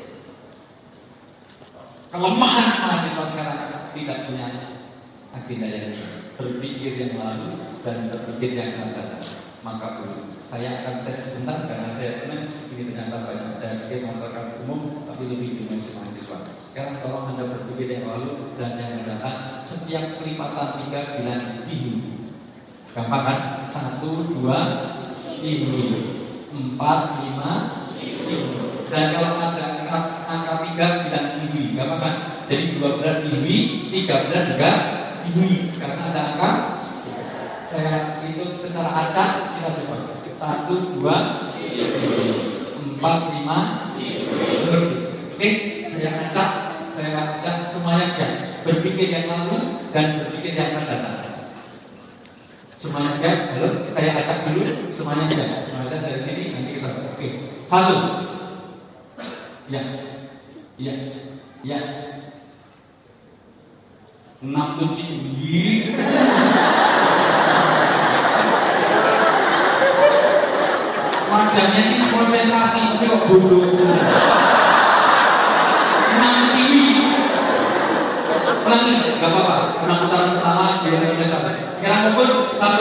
Speaker 1: Kelemahan mahasiswa sekarang tidak punya agenda yang berpikir yang lalu dan berpikir yang akan datang. Maka saya akan tes sebentar karena saya pernah ini ternyata banyak saya pikir masyarakat umum tapi lebih dimensi mahasiswa. Sekarang tolong Anda berpikir yang lalu dan yang mendatang. Setiap kelipatan 3 bilang jihu. Gampang kan? 1, 2, jihu, 4, 5, jihu. Dan kalau ada angka 3 bilang jihu. Gampang kan? Jadi 12 jihu, 13 juga jihu. Karena ada angka. Saya hitung secara acak, kita coba 1, 2, 4, 5, terus. Oke, saya acak semuanya siap. Berpikir yang lalu dan berpikir yang akan datang. Semuanya siap. Halo, saya acak dulu. Semuanya siap. Semuanya dari sini nanti ke sana. Oke, 1. Ya. 6 kunci. Wajahnya ini konsentrasi, tapi kok bodoh. 6 TV. Ulangi, gak apa-apa. Putaran pertama, biar konsentrasi. Sekarang fokus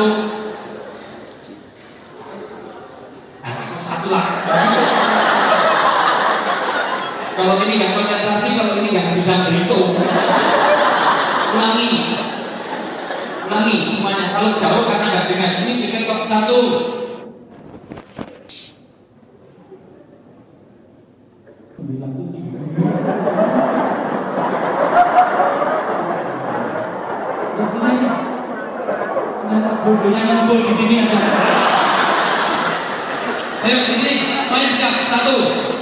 Speaker 1: 1 lah. Kalau ini gak konsentrasi, kalau ini gak bisa berhitung. Ulangi semuanya. Kalau Bodohnya ngumpul di sini ada. Ayo di sini, banyak siap. 1.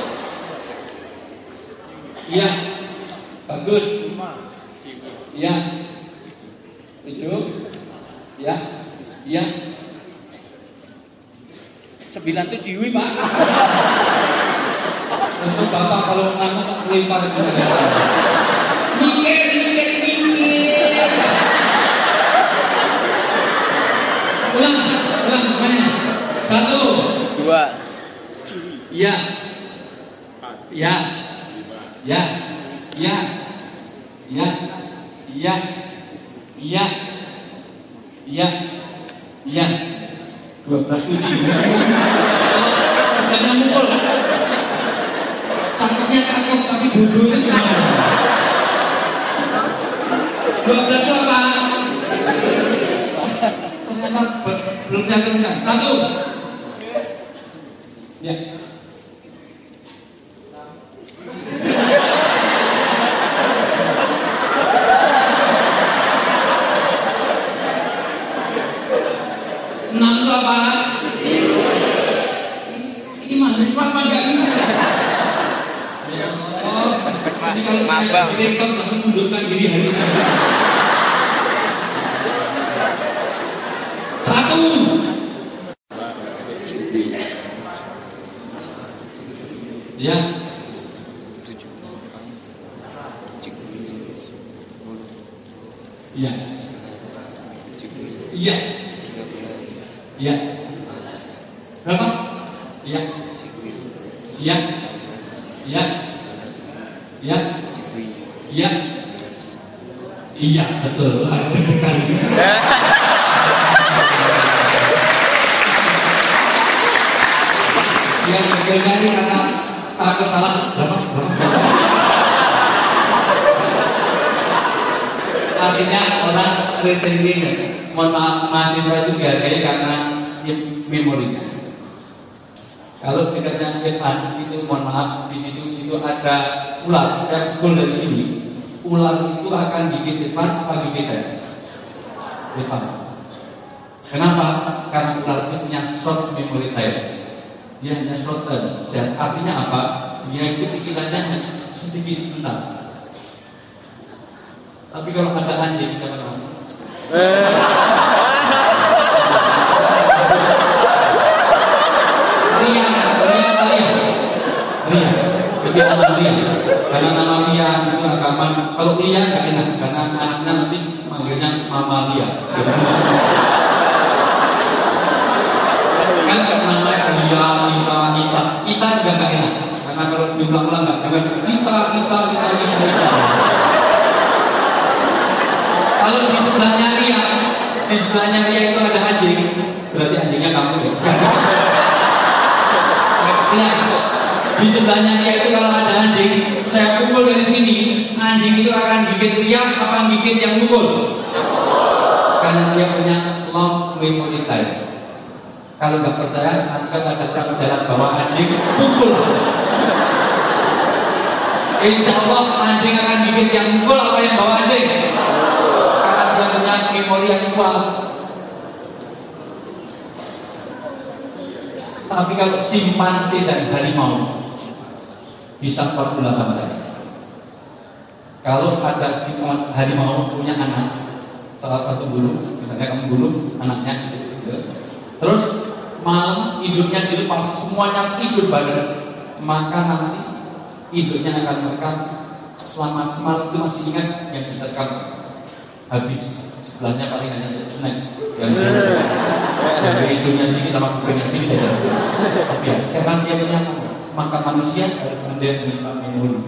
Speaker 1: Iya, bagus. 5. Iya. 7. Iya. Iya. 9 itu ciwi Pak. Untuk Bapak kalau ngantuk lempar ke mikir. Ulang, mana? 1.
Speaker 2: 2.
Speaker 1: Iya. Iya. Iya. Iya. Iya. Iya. Iya. Iya. Iya. 12 tujuh. Jangan mukul. Takutnya takut tapi bodohnya gimana? 12 itu apa? Ternyata belum saya tuliskan. 1. Ya. Itu apa? Ini mahasiswa apa enggak ini? Ya Allah. Ini kalau saya direktur sudah mengundurkan diri hari ini. 1. Ya.
Speaker 2: 7.
Speaker 1: Iya. Iya. Iya. Berapa? Iya. Iya. Iya. Iya. Iya. Iya, betul. Harus deg-degan. Yang deg-degan karena takut salah. Berapa? Artinya orang retaining, mohon maaf, mahasiswa itu dihargai karena memorinya. Kalau dekatnya Evan itu mohon maaf, di situ itu ada ular. Saya pukul dari sini, ular itu akan gigit Evan apa gigit saya? Evan. Kenapa? Karena ular itu punya short memory time. Dia hanya short term. Dan artinya apa? Dia itu pikirannya sedikit bentar. Tapi kalau ada anjing siapa namanya? Ria. Jadi nama Ria. Karena nama Ria itu agama. Kalau Ria nggak enak karena anaknya nanti manggilnya Mama Ria. Kan nama Ria, Nita. Kita juga nggak enak karena kalau diulang-ulang nggak enak. Kita. Kalau di sebelahnya Ria itu ada anjing, berarti anjingnya kamu ya. Di sebelahnya Ria itu kalau ada anjing, saya pukul dari sini, anjing itu akan gigit Ria, akan gigit yang pukul. Karena dia punya long memory time. Kalau nggak percaya, nanti ada jalan bawa anjing, pukul. Insya Allah anjing akan gigit yang pukul atau yang bawa anjing. Dengan memori yang kuat. Tapi kalau simpanse dan harimau bisa 48 jam. Kalau ada harimau punya anak, salah satu bulu, misalnya kamu bulu anaknya, terus malam hidupnya dilepas, semuanya tidur bareng, maka nanti hidupnya akan merekam selama semalam itu masih ingat yang kita sekarang habis. Sebelahnya paling hanya untuk snack yang dari hidungnya sini sama kupingnya sini tapi ya, karena dia punya makan manusia harus menimpa memori.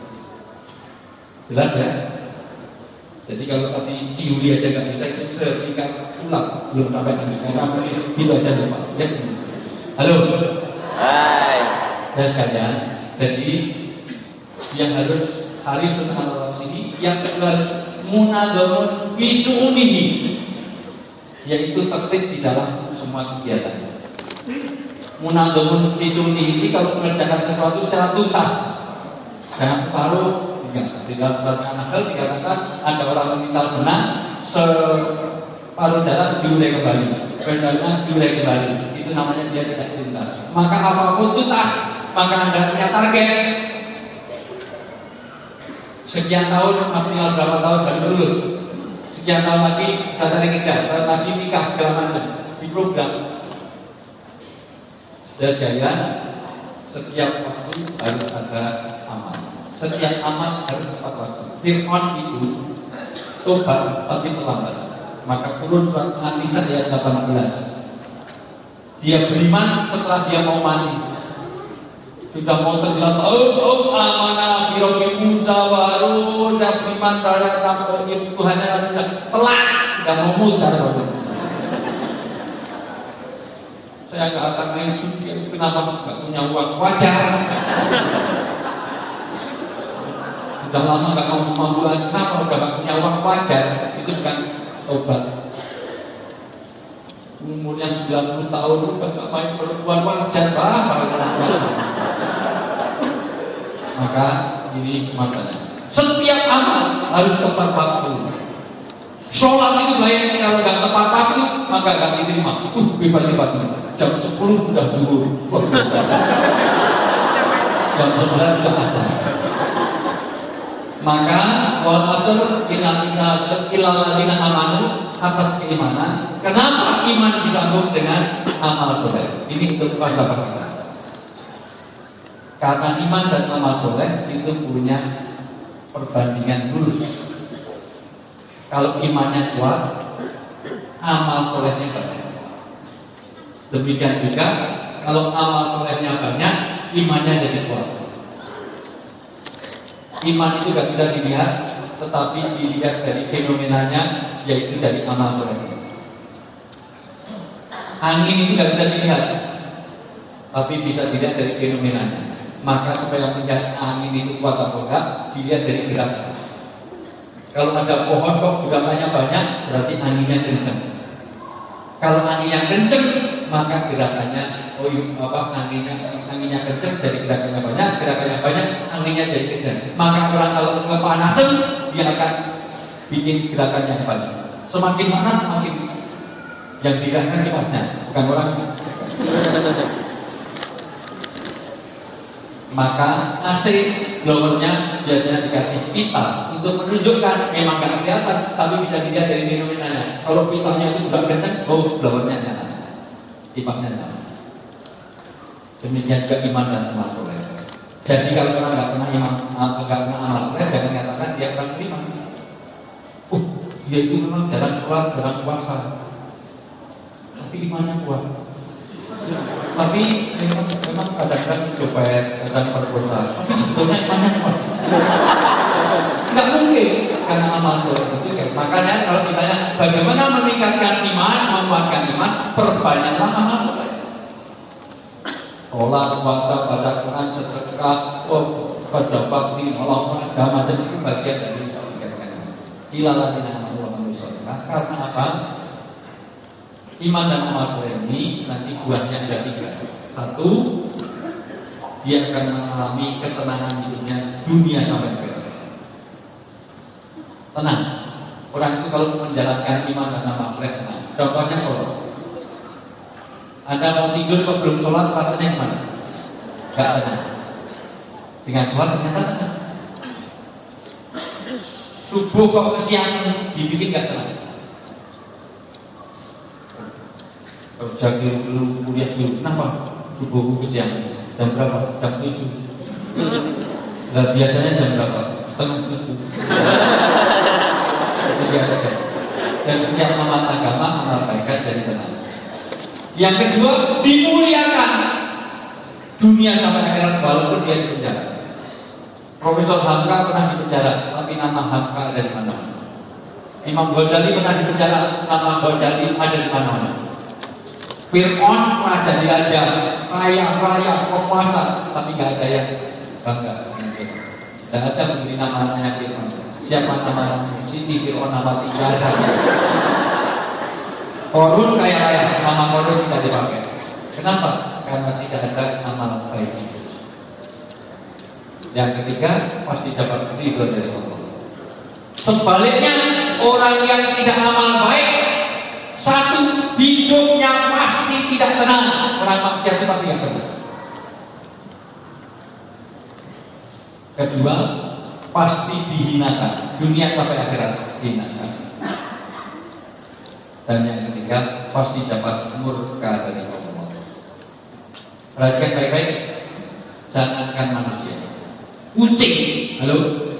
Speaker 1: Jelas ya? Jadi kalau tadi ciuli aja nggak bisa, itu setingkat ulang belum sampai karena gitu aja lupa ya. Halo.
Speaker 2: Hai.
Speaker 1: Ya sekalian, jadi yang harus harisun Allah ini yang kedua munadzamun fi su'unihi, yaitu tertib di dalam semua kegiatan. Munadzamun fi su'unihi ini kalau mengerjakan sesuatu secara tuntas, jangan separuh. Di dalam Al-Nahl dikatakan ada orang meminta benang separuh jalan diurai kembali, pedalnya diurai kembali. Itu namanya dia tidak tuntas. Maka apapun tuntas, maka Anda punya target. Sekian tahun, maksimal berapa tahun baru lulus. Sekian tahun lagi saya cari kerja, tahun lagi nikah segala macam di program. Dan saya setiap waktu harus ada amal. Setiap amal harus tepat waktu. Fir'aun itu tobat tapi terlambat. Maka turun surat An-Nisa ayat 18. Dia beriman setelah dia mau mati. Sudah mau tenggelam. Amanah Rabbi Musa wa Harun. Dia beriman terhadap Tuhan yang sudah telat. Sudah mau mutar. Saya nggak akan main judi. Kenapa nggak punya uang? Wajar. Sudah lama nggak mau mampuan. Kenapa udah nggak punya uang? Wajar. Itu bukan tobat. Umurnya 90 tahun udah nggak main perempuan, wajar banget. Maka ini makanya setiap amal harus tepat waktu. Sholat itu baik, kalau nggak tepat waktu maka nggak diterima. Pagi-pagi jam 10 sudah zuhur, jam 11 sudah asar. Maka wal asr ilal ladzina amanu, atas keimanan. Kenapa iman disambung dengan amal soleh? Ini untuk falsafah kita. Karena iman dan amal soleh itu punya perbandingan lurus. Kalau imannya kuat, amal solehnya banyak. Demikian juga kalau amal solehnya banyak, imannya jadi kuat. Iman itu tidak bisa dilihat, tetapi dilihat dari fenomenanya, yaitu dari amal soleh. Angin itu tidak bisa dilihat, tapi bisa dilihat dari fenomenanya. Maka supaya melihat angin itu kuat atau enggak, dilihat dari gerakan. Kalau ada pohon kok gerakannya banyak, berarti anginnya kencang. Kalau anginnya kencang, maka gerakannya anginnya kencang, dari gerakannya banyak, anginnya jadi kencang. Maka orang kalau kepanasan, dia akan bikin gerakannya banyak. Semakin panas, semakin yang digerakkan kipasnya, bukan orang. Maka AC blowernya biasanya dikasih pita untuk menunjukkan memang nggak kelihatan, tapi bisa dilihat dari fenomenanya. Kalau pitanya itu juga kencang, blowernya nyala, kipasnya nyala. Demikian juga iman dan amal soleh. Jadi kalau orang nggak pernah amal soleh, jangan katakan dia akan beriman. Dia itu memang jarang sholat, jarang puasa, tapi imannya kuat. Tapi memang kadang-kadang coba dan berdosa, tapi sebetulnya imannya kuat. Tidak mungkin karena amal soleh itu. Makanya kalau ditanya bagaimana meningkatkan iman, menguatkan iman, perbanyaklah amal soleh. Sholat, puasa, baca Quran, sedekah, baca bakti, melakukan segala macam itu bagian dari meningkatkan iman. Ilaladina Allah manusia. Karena apa? Iman dan amal soleh ini nanti buahnya ada 3. 1, dia akan mengalami ketenangan hidupnya dunia sampai akhirat. Tenang. Orang itu kalau menjalankan iman dan amal soleh tenang. Contohnya sholat. Anda mau tidur kok belum sholat, rasanya gimana? Gak tenang. Dengan sholat ternyata tenang. Subuh kok kesiangan, dibikin gak tenang. Kerja dulu, kuliah dulu, kenapa? Subuh kesiangan. Jam berapa? Jam 7. Nah, biasanya jam berapa? Setengah 7. Itu biasa. Dan setiap amal agama, amal kebaikan dari tenang. Yang kedua, dimuliakan dunia sampai akhirat walaupun dia di penjara. Profesor Hamka pernah di penjara, tapi nama Hamka ada di mana? Imam Ghazali pernah di penjara, nama Ghazali ada di mana-mana. Fir'aun pernah jadi raja, kaya, penguasa, tapi nggak ada yang bangga. Tidak ada memberi namanya Fir'aun. Siapa nama Siti Fir'aun nama tiga? Korun kaya, nama korun tidak dipakai. Kenapa? Karena tidak ada amal baik. Yang ketiga pasti dapat ridho dari Allah. Sebaliknya orang yang tidak amal baik, satu, hidupnya pasti tidak tenang. Orang maksiat itu pasti tidak tenang. Kedua, pasti dihinakan, dunia sampai akhirat dihinakan. Dan yang ketiga, pasti dapat murka dari Allah. Perhatikan baik-baik, jangankan manusia, kucing, halo,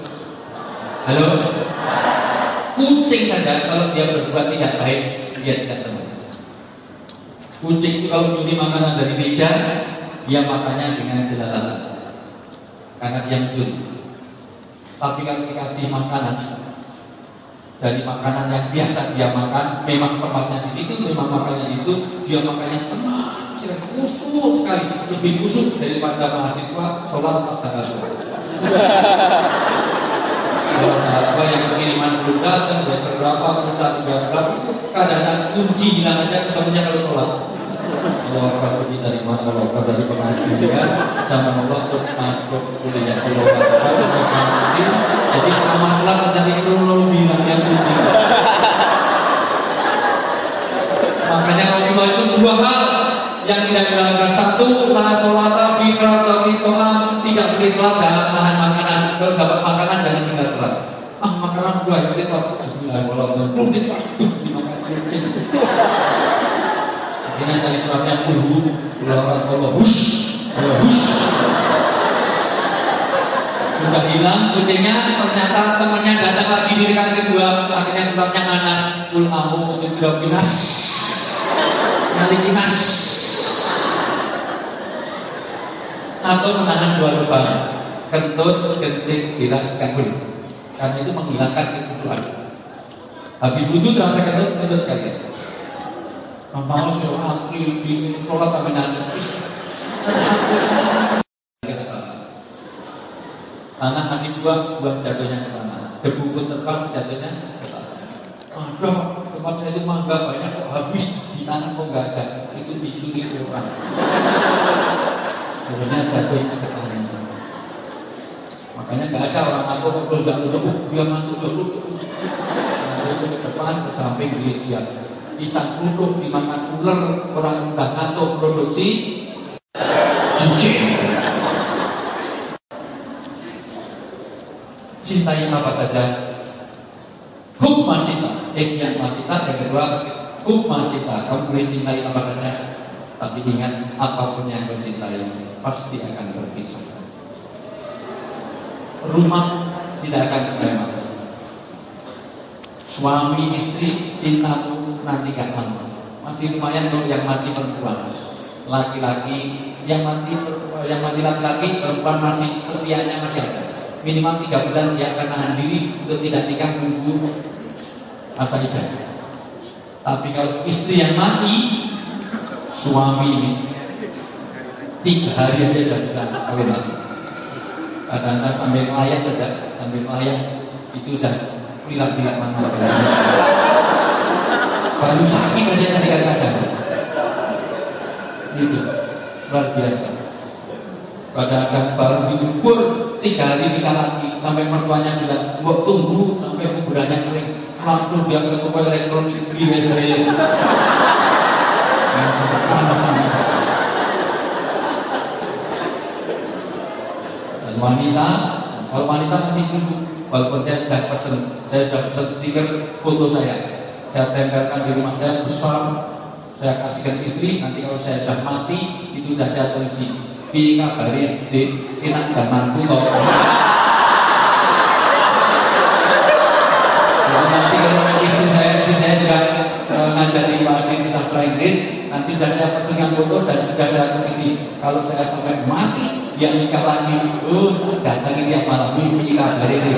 Speaker 1: kucing saja kalau dia berbuat tidak baik, dia tidak tenang. Kucing itu kalau beli makanan dari meja, dia makannya dengan jelalatan, karena dia mencuri. Tapi kalau dikasih makanan dari makanan yang biasa dia makan, memang tempatnya di situ, memang makannya di situ, dia makannya tenang, khusus sekali, lebih khusus daripada mahasiswa sholat pas tanggal 2. Kalau tanggal yang pengiriman belum datang, biasa berapa, berapa, kadang-kadang kunci hilang aja ketemunya kalau sholat. Allah pergi dari mana, Allah dari pengajian, sama Allah terus masuk kuliah Allah. Jadi sama sholat dari kronologi yang kunci. Makanya kalau semua itu dua hal yang tidak dilakukan. Satu, la sholata bi fardhi to'am, tidak boleh sholat dalam nahan makanan. Kalau dapat makanan jangan tinggal sholat. Makanan dua itu bismillahirrahmanirrahim. Dimakan kucing. Akhirnya dari suratnya Allah hush. Sudah hilang kucingnya, ternyata temannya datang lagi di rekan kedua. Akhirnya suratnya Anas kul amu binas nalikinas, atau menahan dua lubang, kentut, kencing, bilang, kabul. Karena itu menghilangkan kekusuhan. Habis wudhu terasa kentut sekali. Mau sholat di sholat sampai nanti. Tanah masih buah jatuhnya ke tanah. Debu pun terbang jatuhnya ke tanah. Ada tempat saya itu mangga banyak kok habis di tanah kok nggak ada. Itu dicuri orang. Kemudian jatuhnya ke tanah. Makanya nggak ada orang aku kalau nggak duduk dia masuk dulu. Masuk ke depan ke samping dia. Pisang duduk dimakan ular, orang udah ngantuk produksi cincin. Cintai apa saja, hukmasita, yang masita. Yang kedua, hukmasita, kamu boleh cintai apa saja, tapi ingat apapun yang kamu cintai pasti akan berpisah. Rumah tidak akan sama. Suami istri cintamu nanti gak lama. Masih lumayan kalau yang mati perempuan. Laki-laki yang mati laki-laki, perempuan masih setianya masih ada. Minimal 3 bulan dia akan nahan diri untuk tidak nikah menunggu masa idah. Tapi kalau istri yang mati, suami ini 3 hari aja sudah bisa kawin lagi. Kadang-kadang sambil melayang saja, sambil melayang itu udah bilang mana baru sakit aja kadang-kadang. Itu luar biasa. Kadang-kadang baru dikubur 3 hari nikah lagi, sampai mertuanya bilang buat tunggu sampai kuburannya kering, langsung dia ke toko elektronik beli hele. Dan wanita, kalau wanita masih tunggu. Walaupun saya sudah pesen stiker foto saya tempelkan di rumah saya besar, saya kasihkan istri. Nanti kalau saya sudah mati, itu sudah saya tulisi pi kabari di enak zamanku toh. Jadi nanti kalau istri saya juga ngajari di sastra Inggris, nanti sudah saya pesenkan foto dan sudah saya tulisi kalau saya sampai mati dia nikah lagi, datangi tiap malam pi kabari di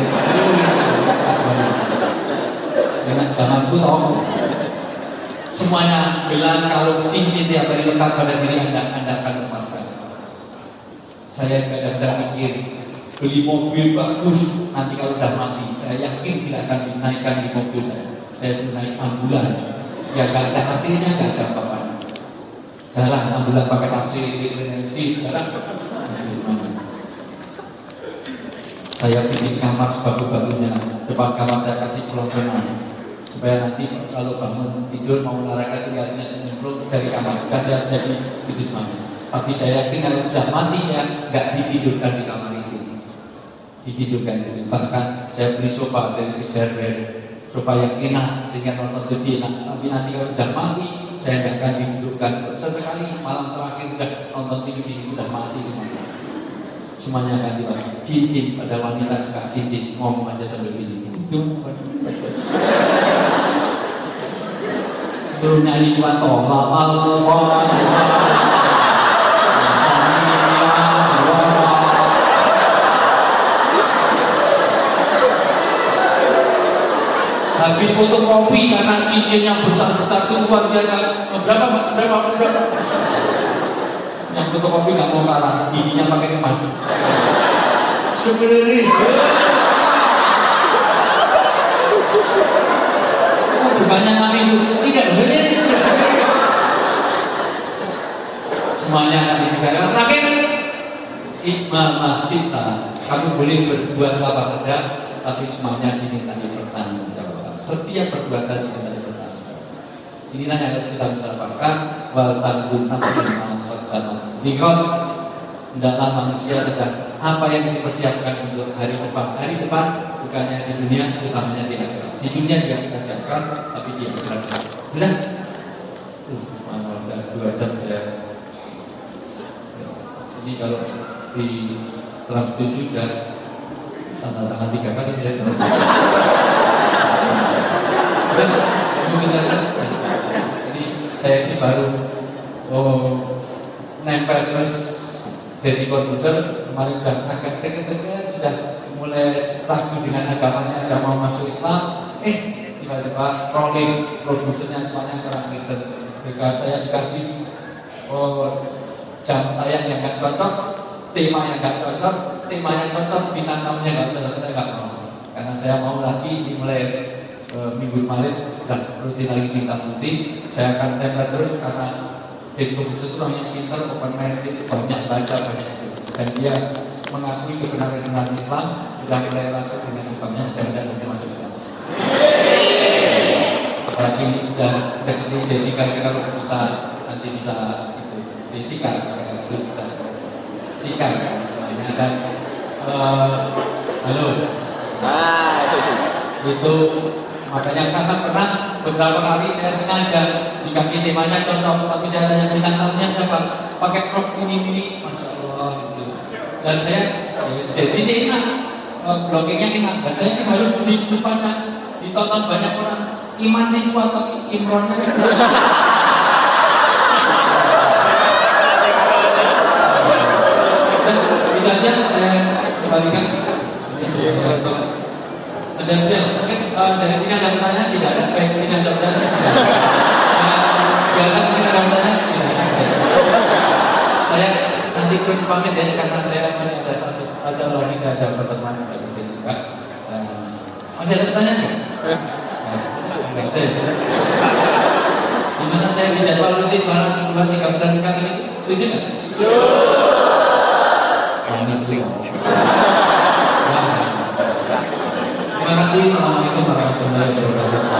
Speaker 1: enak zamanku toh. Semuanya bilang kalau cincin tiap hari lekat pada diri Anda akan lepaskan. Saya kadang-kadang mikir beli mobil bagus, nanti kalau udah mati saya yakin tidak akan dinaikkan di mobil saya naik ambulan, ya gak ada hasilnya, gak ada apa-apa. Jalan ambulan pakai hasil jalan. Saya bikin kamar sebagus-bagusnya, depan kamar saya kasih pelontongan, supaya nanti kalau bangun tidur mau olahraga lihatnya nyemplung dari kamar, bukan jadi itu semuanya. Tapi saya yakin kalau sudah mati saya nggak ditidurkan di kamar itu, ditidurkan itu. Bahkan saya beli sofa dari Server, sofa yang enak, sehingga nonton TV enak. Tapi nanti kalau sudah mati saya nggak akan ditidurkan. Sesekali malam terakhir sudah nonton TV sudah mati semuanya akan dibahas. Cincin, pada wanita suka cincin, ngomong aja sambil gini. Suruh nyanyi cuma tolak Allah. Habis fotokopi karena cincin yang besar-besar itu luar biasa. Berapa? Yang fotokopi nggak mau kalah, giginya pakai emas. Sebenarnya bukannya kami itu tidak boleh. Semuanya akan dibicarakan. Terakhir, Imam Masita, kamu boleh berbuat apa saja, tapi semuanya diminta dipertanggungjawabkan. Setiap perbuatan diminta dipertanggungjawabkan. Inilah yang harus kita bicarakan. Wal tanggung Nikon, hendaklah manusia sedang apa yang dipersiapkan untuk hari depan. Hari depan bukannya di dunia, utamanya di akhirat. Di dunia juga kita siapkan, tapi di akhirat. Sudah? Mana udah 2 jam ya. Ini kalau di Trans 7 sudah tanda tangan 3 kali saya. Terus kita lihat. Jadi saya ini baru nempel terus jadi komputer. Kemarin sudah agak sudah mulai ragu dengan agamanya, sudah mau masuk Islam. Tiba-tiba rolling produsernya semuanya orang Kristen. Ketika saya dikasih jam tayang yang nggak cocok, tema yang nggak cocok, tema yang cocok, bintang tamunya nggak cocok, saya nggak mau. Karena saya mau lagi dimulai minggu kemarin sudah rutin lagi bintang putih. Saya akan tempel terus karena jadi komputer itu orang yang pintar, open minded, banyak baca, banyak itu. Dan dia mengakui kebenaran Islam, sudah mulai laku dengan agamanya dan nanti masuk Islam. Apalagi ini sudah dekati Jessica, kalau bisa nanti bisa itu Jessica, itu bisa Jessica namanya. Dan halo, itu makanya karena pernah beberapa kali saya sengaja dikasih temanya contoh, tapi saya tanya bintang tamunya siapa, pakai rok ini, masya Allah gitu. Dan saya jadi saya ingat bloggingnya ingat, dan saya harus di depannya ditonton banyak orang. Iman sih kuat tapi imronnya kan. Itu aja saya kembalikan. Ada mungkin dari sini ada pertanyaan, tidak ada. Baik, sini ada pertanyaan. Silakan sini ada pertanyaan. Saya nanti terus pamit ya, karena saya masih ada lagi saya ada pertemuan juga. Masih ada pertanyaan ya? Gimana saya dijadwal rutin malam 2-3 bulan sekali? Setuju nggak? Terima kasih. Assalamualaikum warahmatullahi wabarakatuh.